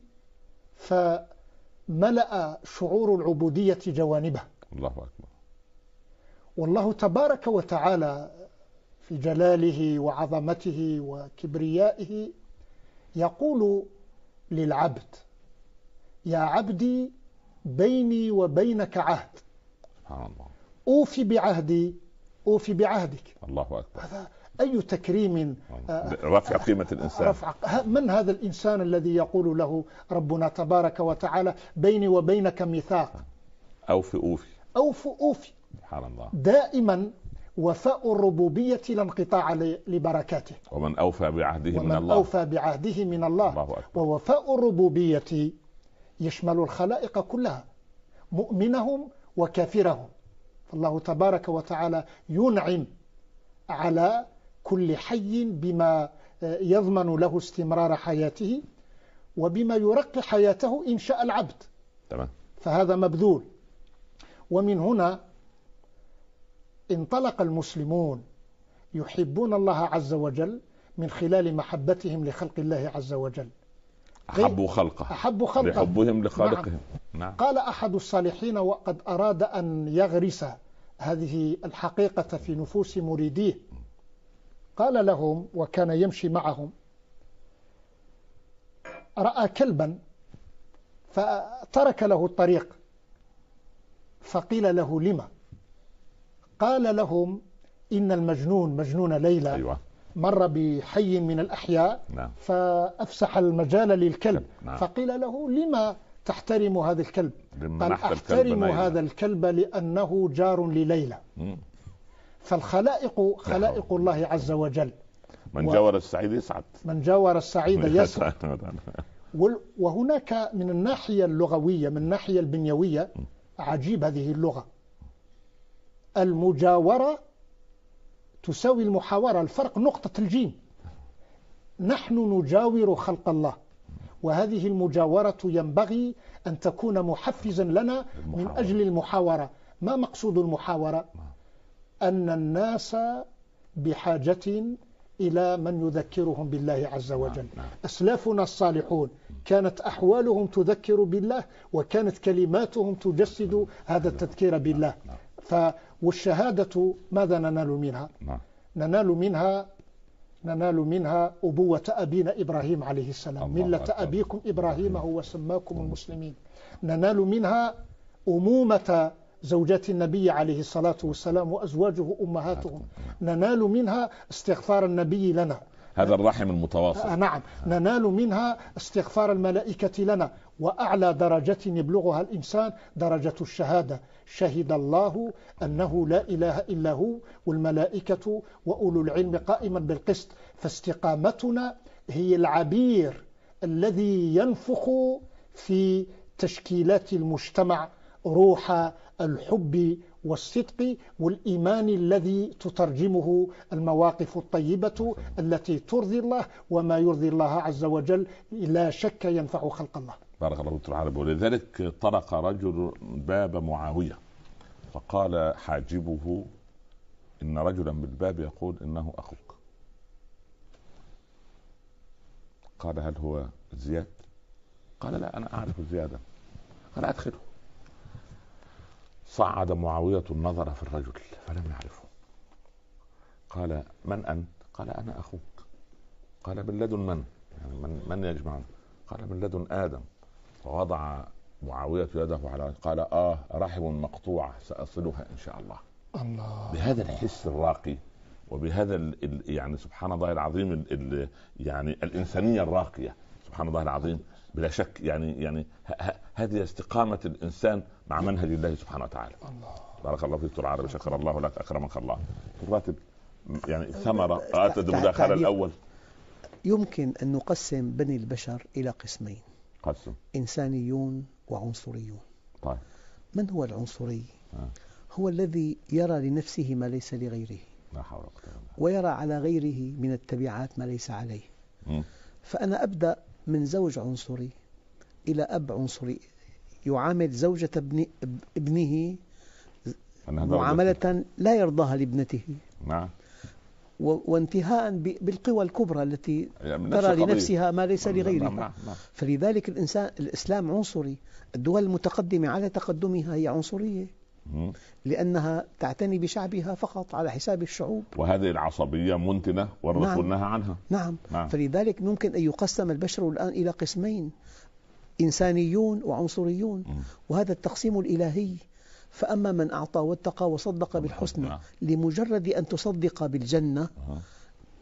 فملأ شعور العبودية جوانبه. الله أكبر. والله تبارك وتعالى في جلاله وعظمته وكبريائه يقول للعبد: يا عبدي بيني وبينك عهد، سبحان الله، أوفي بعهدي أوفي بعهدك. الله أكبر. هذا أي تكريم، رفع قيمة الإنسان. رفع. من هذا الإنسان الذي يقول له ربنا تبارك وتعالى بيني وبينك ميثاق؟ أوفي أوفي أوفي أوفي. سبحان الله. دائما وفاء الربوبية لا انقطاع لبركاته. ومن أوفى بعهده من الله. ومن أوفى بعهده من الله. الله أكبر. ووفاء الربوبية يشمل الخلائق كلها، مؤمنهم وكافرهم. فالله تبارك وتعالى ينعم على كل حي بما يضمن له استمرار حياته وبما يرقي حياته إن شاء العبد. تمام. فهذا مبذول. ومن هنا انطلق المسلمون يحبون الله عز وجل من خلال محبتهم لخلق الله عز وجل. أحبوا خلقه. أحبوا خلقه لحبهم لخالقهم. نعم. نعم. قال أحد الصالحين وقد أراد أن يغرس هذه الحقيقة في نفوس مريديه، قال لهم وكان يمشي معهم، رأى كلبا فترك له الطريق، فقيل له لما؟ قال لهم إن المجنون مجنون ليلى أيوة. مر بحي من الأحياء نعم. فأفسح المجال للكلب. نعم. فقيل له لما تحترم هذا الكلب؟ قال أحترم هذا الكلب لأنه جار لليلى. مم. فالخلائق خلائق الله عز وجل. من جاور السعيد يسعد. من جاور السعيد يسعد. وهناك من الناحية اللغوية، من الناحية البنيوية، عجيب هذه اللغة. المجاورة تساوي المحاورة، الفرق نقطة الجيم. نحن نجاور خلق الله، وهذه المجاورة ينبغي أن تكون محفزا لنا من أجل المحاورة. ما مقصود المحاورة؟ أن الناس بحاجة إلى من يذكرهم بالله عز وجل. أسلافنا الصالحون كانت أحوالهم تذكر بالله، وكانت كلماتهم تجسد هذا التذكير بالله. والشهادة ماذا ننال منها؟ ننال منها ننال منها أبوة أبينا إبراهيم عليه السلام، ملة أبيكم إبراهيم هو سماكم المسلمين. ننال منها أمومة زوجات النبي عليه الصلاة والسلام وأزواجه أمهاتهم. ننال منها استغفار النبي لنا، هذا الرحم المتواصل. آه نعم. ننال منها استغفار الملائكة لنا، وأعلى درجة يبلغها الإنسان درجة الشهادة. شهد الله أنه لا إله إلا هو والملائكة وأولو العلم قائما بالقسط. فاستقامتنا هي العبير الذي ينفخ في تشكيلات المجتمع روح الحب والصدق والإيمان الذي تترجمه المواقف الطيبة التي ترضي الله، وما يرضي الله عز وجل لا شك ينفع خلق الله. بارك الله فيك العرب. ولذلك طرق رجل باب معاوية فقال حاجبه إن رجلا بالباب يقول إنه أخوك. قال هل هو زياد؟ قال لا أنا أعرف زيادة. قال أدخله. صعد معاوية النظر في الرجل فلم يعرفه. قال من أنت؟ قال أنا أخوك. قال من لدن من؟ يعني من, من يجمعنا؟ قال من لدن آدم. فوضع معاوية يده على قال آه رحم مقطوعة سأصلها إن شاء الله. الله. بهذا الحس الراقي وبهذا ال يعني سبحان الله العظيم ال ال يعني الإنسانية الراقية سبحان الله العظيم بلا شك. يعني يعني هذه استقامة الإنسان مع منهج الله سبحانه وتعالى. الله. بارك الله فيك دكتور عربي، شكر الله لك أكرمك الله. الراتب يعني ثمرة راتب المداخلة الأول. يمكن أن نقسم بني البشر إلى قسمين، قسم إنسانيون وعنصريون. طيب. من هو العنصري؟ آه. هو الذي يرى لنفسه ما ليس لغيره، لا حول ولا قوة إلا بالله، ويرى على غيره من التبعات ما ليس عليه. م. فأنا أبدأ من زوج عنصري إلى أب عنصري يعامل زوجة ابن ابنه معاملة لا يرضاها لابنته. نعم. وانتهاء بالقوى الكبرى التي ترى لنفسها ما ليس لغيرها. فلذلك الإنسان الإسلام عنصري. الدول المتقدمة على تقدمها هي عنصرية لأنها تعتني بشعبها فقط على حساب الشعوب، وهذه العصبية منتنة والرسول نهى عنها. نعم. نعم. فلذلك ممكن أن يقسم البشر الآن إلى قسمين، إنسانيون وعنصريون. م. وهذا التقسيم الإلهي. فأما من أعطى واتقى وصدق بالحسنى، لمجرد أن تصدق بالجنة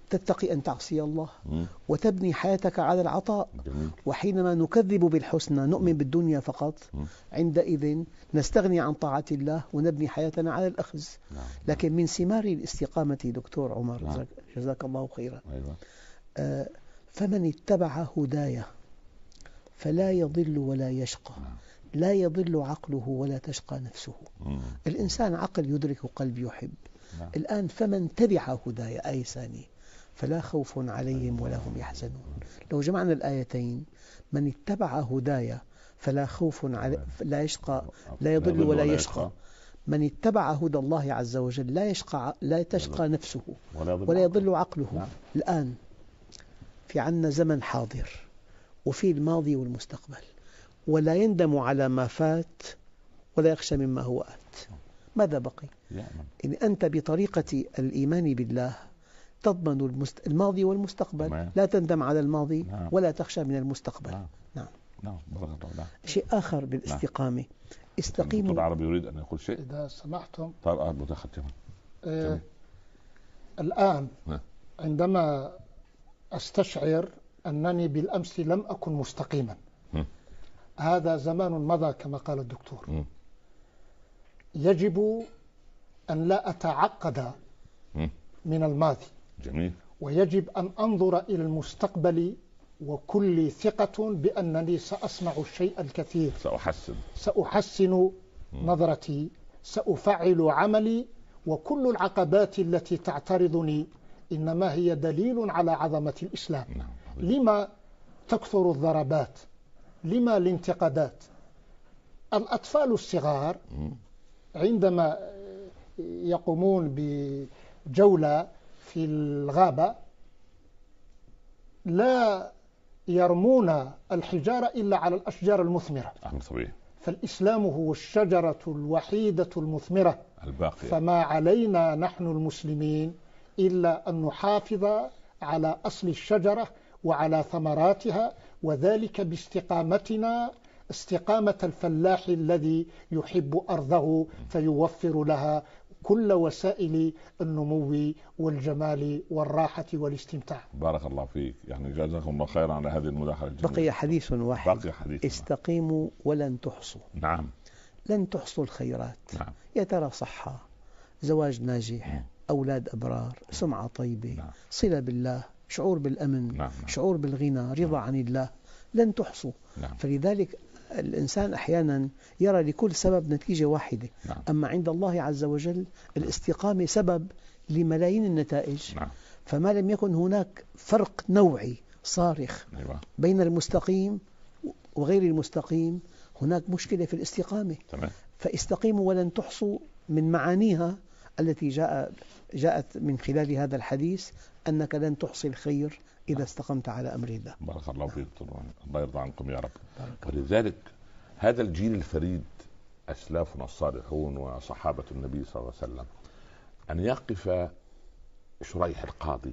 تتقي أن تعصي الله مم. وتبني حياتك على العطاء. جميل. وحينما نكذب بالحسنى نؤمن بالدنيا فقط، مم. عندئذ نستغني عن طاعة الله ونبني حياتنا على الأخذ. نعم. لكن من ثمار الاستقامة دكتور عمر، نعم. جزاك الله خيرا، أيوة. آه فمن اتبع هدايا فلا يضل ولا يشقى. نعم. لا يضل عقله ولا تشقى نفسه. مم. الإنسان عقل يدرك وقلب يحب. نعم. الآن فمن تبع هدايا أي ثاني فلا خوف عليهم ولا هم يحزنون. لو جمعنا الآيتين، من اتبع هدايا فلا خوف عليه لا يشقى لا يضل ولا يشقى، من اتبع هدى الله عز وجل لا يشقى لا تشقى نفسه ولا يضل عقله. نعم. الآن في عنا زمن حاضر وفي الماضي والمستقبل، ولا يندم على ما فات ولا يخشى مما هو آت. ماذا بقي؟ إن أنت بطريقة الإيمان بالله تضمن الماضي والمستقبل. تمام. لا تندم على الماضي. نعم. ولا تخشى من المستقبل. نعم. نعم. نعم. نعم. شيء آخر بالاستقامة، استقيموا. الدكتور عربي يريد أن يقول شيء. إذا سمحتم. طبعا متختما. آه الآن نعم. عندما أستشعر أنني بالأمس لم أكن مستقيما، م. هذا زمان مضى كما قال الدكتور. م. يجب أن لا أتعقد م. من الماضي. جميل. ويجب أن أنظر إلى المستقبل وكل ثقة بأنني سأصنع الشيء الكثير. سأحسن سأحسن م. نظرتي، سأفعل عملي، وكل العقبات التي تعترضني إنما هي دليل على عظمة الإسلام. نعم. لما تكثر الضربات؟ لما الانتقادات؟ الأطفال الصغار م. عندما يقومون بجولة في الغابة لا يرمون الحجارة إلا على الأشجار المثمرة. أمر طبيعي. فالإسلام هو الشجرة الوحيدة المثمرة الباقية. فما علينا نحن المسلمين إلا أن نحافظ على أصل الشجرة وعلى ثمراتها، وذلك باستقامتنا استقامة الفلاح الذي يحب أرضه فيوفر لها كل وسائل النمو والجمال والراحة والاستمتاع. بارك الله فيك، يعني جزاكم الله خيرا على هذه المداخلة الجميلة. بقي حديث واحد. بقي حديث. استقيموا ولن تحصوا. نعم. لن تحصوا الخيرات. نعم. يا ترى صحة، زواج ناجح، نعم. أولاد أبرار، سمعة طيبة، نعم. صلة بالله، شعور بالأمن، نعم. نعم. شعور بالغنى، رضا نعم. عن الله، لن تحصوا. نعم. فلذلك الإنسان أحيانا يرى لكل سبب نتيجة واحدة. نعم. أما عند الله عز وجل الاستقامة سبب لملايين النتائج. نعم. فما لم يكن هناك فرق نوعي صارخ أيوة. بين المستقيم وغير المستقيم، هناك مشكلة في الاستقامة. تمام. فاستقيموا ولن تحصوا من معانيها التي جاء جاءت من خلال هذا الحديث أنك لن تحصي الخير إذا استقمت على أمر الله. بارك الله فيك، الله يرضى عنكم يا رب. ولذلك هذا الجيل الفريد، أسلافنا الصالحون وصحابة النبي صلى الله عليه وسلم، أن يقف شريح القاضي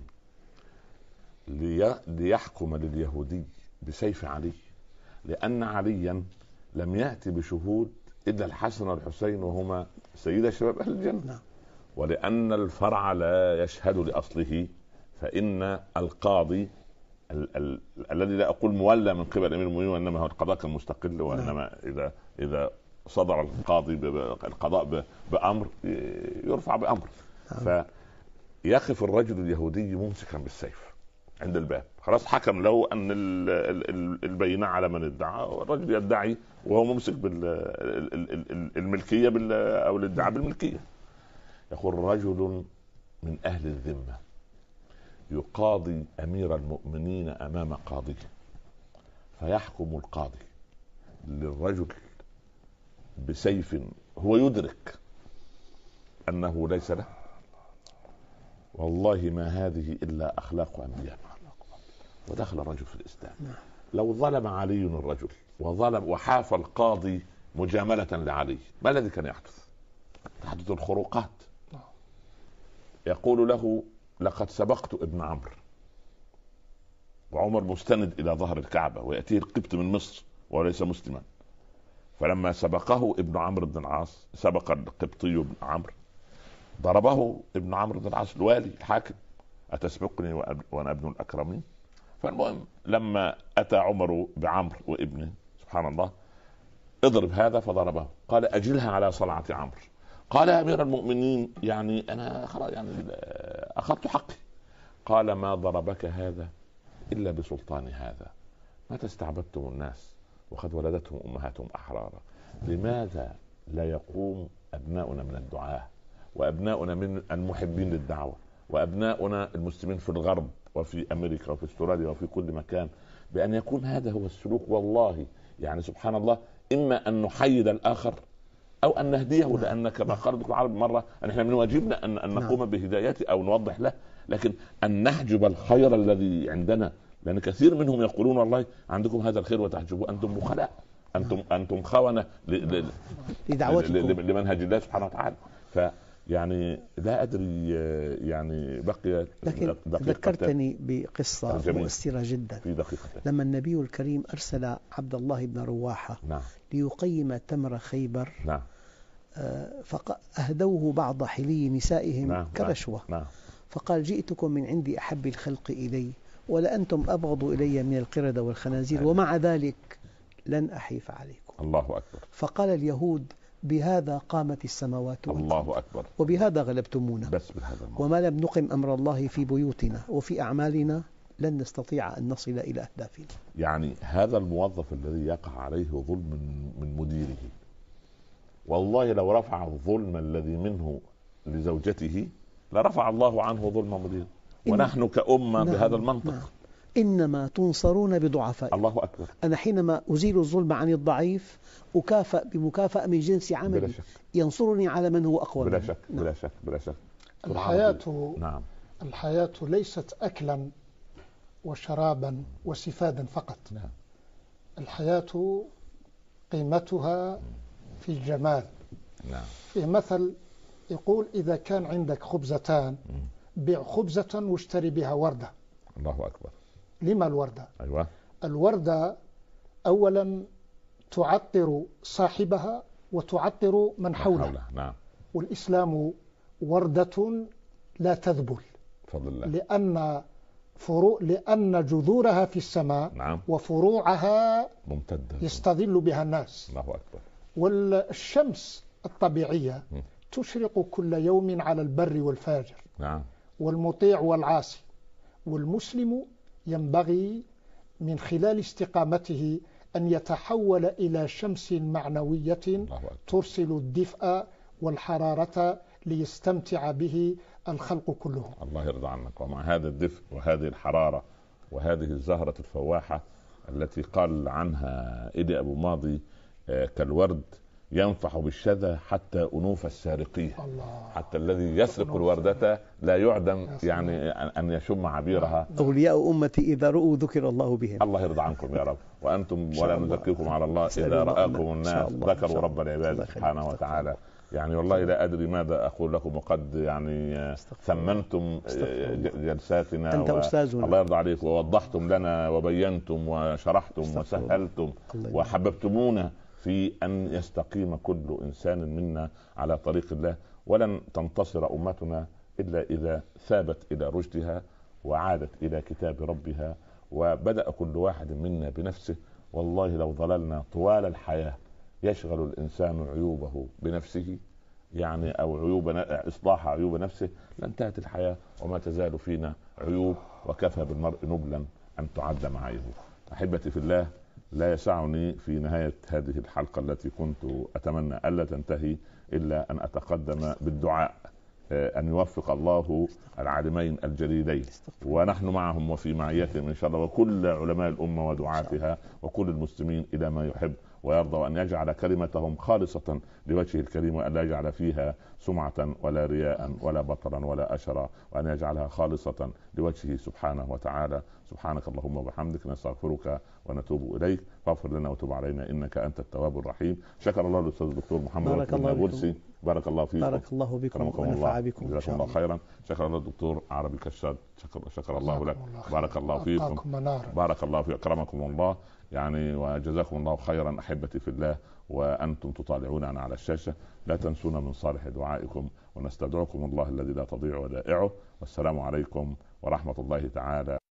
ليحكم لليهودي بسيف علي، لأن عليا لم يأتي بشهود إلا الحسن والحسين وهما سيدا شباب أهل الجنة، ولأن الفرع لا يشهد لأصله، فإن القاضي ال- ال- الذي لا أقول مولى من قبل أمير المؤمنين وإنما هو القضاء المستقل، وإنما إذا إذا صدر القاضي القضاء بأمر يرفع بأمر. فيقف الرجل اليهودي ممسكا بالسيف عند الباب، خلاص حكم له أن البينة على من ادعى، والرجل يدعي وهو ممسك بالملكية أو الادعاء بالملكية. يقول رجل من أهل الذمة يقاضي أمير المؤمنين أمام قاضيه، فيحكم القاضي للرجل بسيف هو يدرك أنه ليس له، والله ما هذه إلا أخلاق أنبياء. ودخل الرجل في الإسلام. لو ظلم علي الرجل وظلم وحاف القاضي مجاملة لعلي، ما الذي كان يحدث؟ تحدث الخروقات. يقول له لقد سبقت ابن عمرو، وعمر مستند إلى ظهر الكعبة ويأتيه القبط من مصر وليس مسلما، فلما سبقه ابن عمرو بن العاص، سبق القبطي ابن عمرو، ضربه ابن عمرو بن العاص الوالي الحاكم، أتسبقني وأنا ابن الأكرمين؟ فالمهم لما أتى عمر بعمرو وابنه سبحان الله اضرب هذا فضربه، قال أجلها على صلعة عمرو. قال يا أمير المؤمنين يعني أنا خلاص يعني أخذت حقي. قال ما ضربك هذا إلا بسلطان هذا، ما تستعبدتم الناس وقد ولدتهم أمهاتهم أحرارا. لماذا لا يقوم أبناؤنا من الدعاة وأبناؤنا من المحبين للدعوة وأبناؤنا المسلمين في الغرب وفي أمريكا وفي استراليا وفي كل مكان بأن يكون هذا هو السلوك؟ والله يعني سبحان الله، إما أن نحيد الآخر أو أن نهديه، لأن كما قال الدكتور العرب مرة أن إحنا من واجبنا أن, أن نقوم بهدايته أو نوضح له، لكن أن نحجب الخير الذي عندنا، لأن كثير منهم يقولون والله عندكم هذا الخير وتحجبوه، أنتم بخلاء، أنتم أنتم خونة لمنهج الله سبحانه وتعالى. فيعني لا أدري يعني بقي، لكن ذكرتني بقصة مؤثرة جدا في دقيقة. لما النبي الكريم أرسل عبد الله بن رواحة نعم. ليقيم تمر خيبر، نعم. فأهدوه بعض حلي نسائهم نعم. كرشوة. نعم. فقال جئتكم من عندي أحب الخلق إلي ولأنتم أبغض إلي من القردة والخنازير، ومع ذلك لن أحيف عليكم. الله أكبر. فقال اليهود بهذا قامت السماوات والأرض، الله أكبر، وبهذا غلبتمونا، بس بهذا وما لم نقم أمر الله في بيوتنا وفي أعمالنا لن نستطيع أن نصل إلى أهدافنا. يعني هذا الموظف الذي يقع عليه ظلم من مديره، والله لو رفع الظلم الذي منه لزوجته لرفع الله عنه ظلم مديره. ونحن كأمة نعم بهذا المنطق. نعم. إنما تنصرون بضعفاء. الله أكبر. أنا حينما أزيل الظلم عن الضعيف أكافأ بمكافأة من جنس عملي ينصرني على من هو أقوى. بلا شك بلا شك بلا شك. الحياة نعم. الحياة ليست أكلا وشرابا وسفادا فقط. نعم. الحياة قيمتها في الجمال. نعم. في مثل يقول إذا كان عندك خبزتان بيع خبزة واشتري بها وردة. الله أكبر. لما الوردة؟ أيوة. الوردة أولا تعطر صاحبها وتعطر من حوله. نعم. والإسلام وردة لا تذبل، بفضل الله، لأن فروع لأن جذورها في السماء. نعم. وفروعها ممتدة يستظل بها الناس. الله أكبر. والشمس الطبيعية م. تشرق كل يوم على البر والفاجر. نعم. والمطيع والعاصي. والمسلم ينبغي من خلال استقامته أن يتحول إلى شمس معنوية ترسل الدفء والحرارة ليستمتع به الخلق كلهم. الله يرضى عنك. ومع هذا الدفء وهذه الحرارة وهذه الزهرة الفواحة التي قال عنها إيدي أبو ماضي كالورد ينفح بالشذا حتى أنوف السارقين. الله. حتى الذي يسرق الوردة لا يعدم يعني أن يشم عبيرها. أولياء أمتي إذا رؤوا ذكر الله بهم. الله يرضى عنكم يا رب. وأنتم ولا نزكيكم على الله، إذا رآكم الناس ذكروا رب العباد سبحانه وتعالى. يعني والله لا أدري ماذا أقول لكم، وقد يعني ثمنتم جلساتنا. أنت أستاذنا. الله يرضى عليك. ووضحتم لنا وبينتم وشرحتم وسهلتم وحببتمونا في أن يستقيم كل إنسان منا على طريق الله. ولن تنتصر أمتنا إلا إذا ثابت إلى رشدها وعادت إلى كتاب ربها، وبدأ كل واحد منا بنفسه. والله لو ظللنا طوال الحياة يشغل الإنسان عيوبه بنفسه يعني أو عيوب إصلاح عيوب نفسه لانتهت الحياة وما تزال فينا عيوب، وكفى بالمرء نبلا أن تعد معايبه. أحبتي في الله، لا يسعني في نهاية هذه الحلقة التي كنت أتمنى ألا تنتهي إلا أن أتقدم بالدعاء أن يوفق الله العالمين الجليلين، ونحن معهم وفي معيتهم إن شاء الله، وكل علماء الأمة ودعاتها وكل المسلمين إلى ما يحب ويرضى، وأن يجعل كلمتهم خالصة لوجهه الكريم، وأن لا يجعل فيها سمعة ولا رياء ولا بطرا ولا أشرا، وأن يجعلها خالصة لوجهه سبحانه وتعالى. سبحانك اللهم وبحمدك، نستغفرك ونتوب إليك، فاغفر لنا وتوب علينا إنك أنت التواب الرحيم. شكر الله للأستاذ الدكتور محمد بارك الله النابلسي، بارك الله فيكم، بارك الله بكم ونفع بكم، جزاكم الله خيرا. شكر الله الدكتور عربي كشاد، شكر, شكر الله لك، بارك الله فيكم، بارك الله في أكرمكم الله يعني، وجزاكم الله خيرا أحبتي في الله. وأنتم تطالعوننا على الشاشة لا تنسونا من صالح دعائكم، ونستودعكم الله الذي لا تضيع ودائعه، والسلام عليكم ورحمة الله تعالى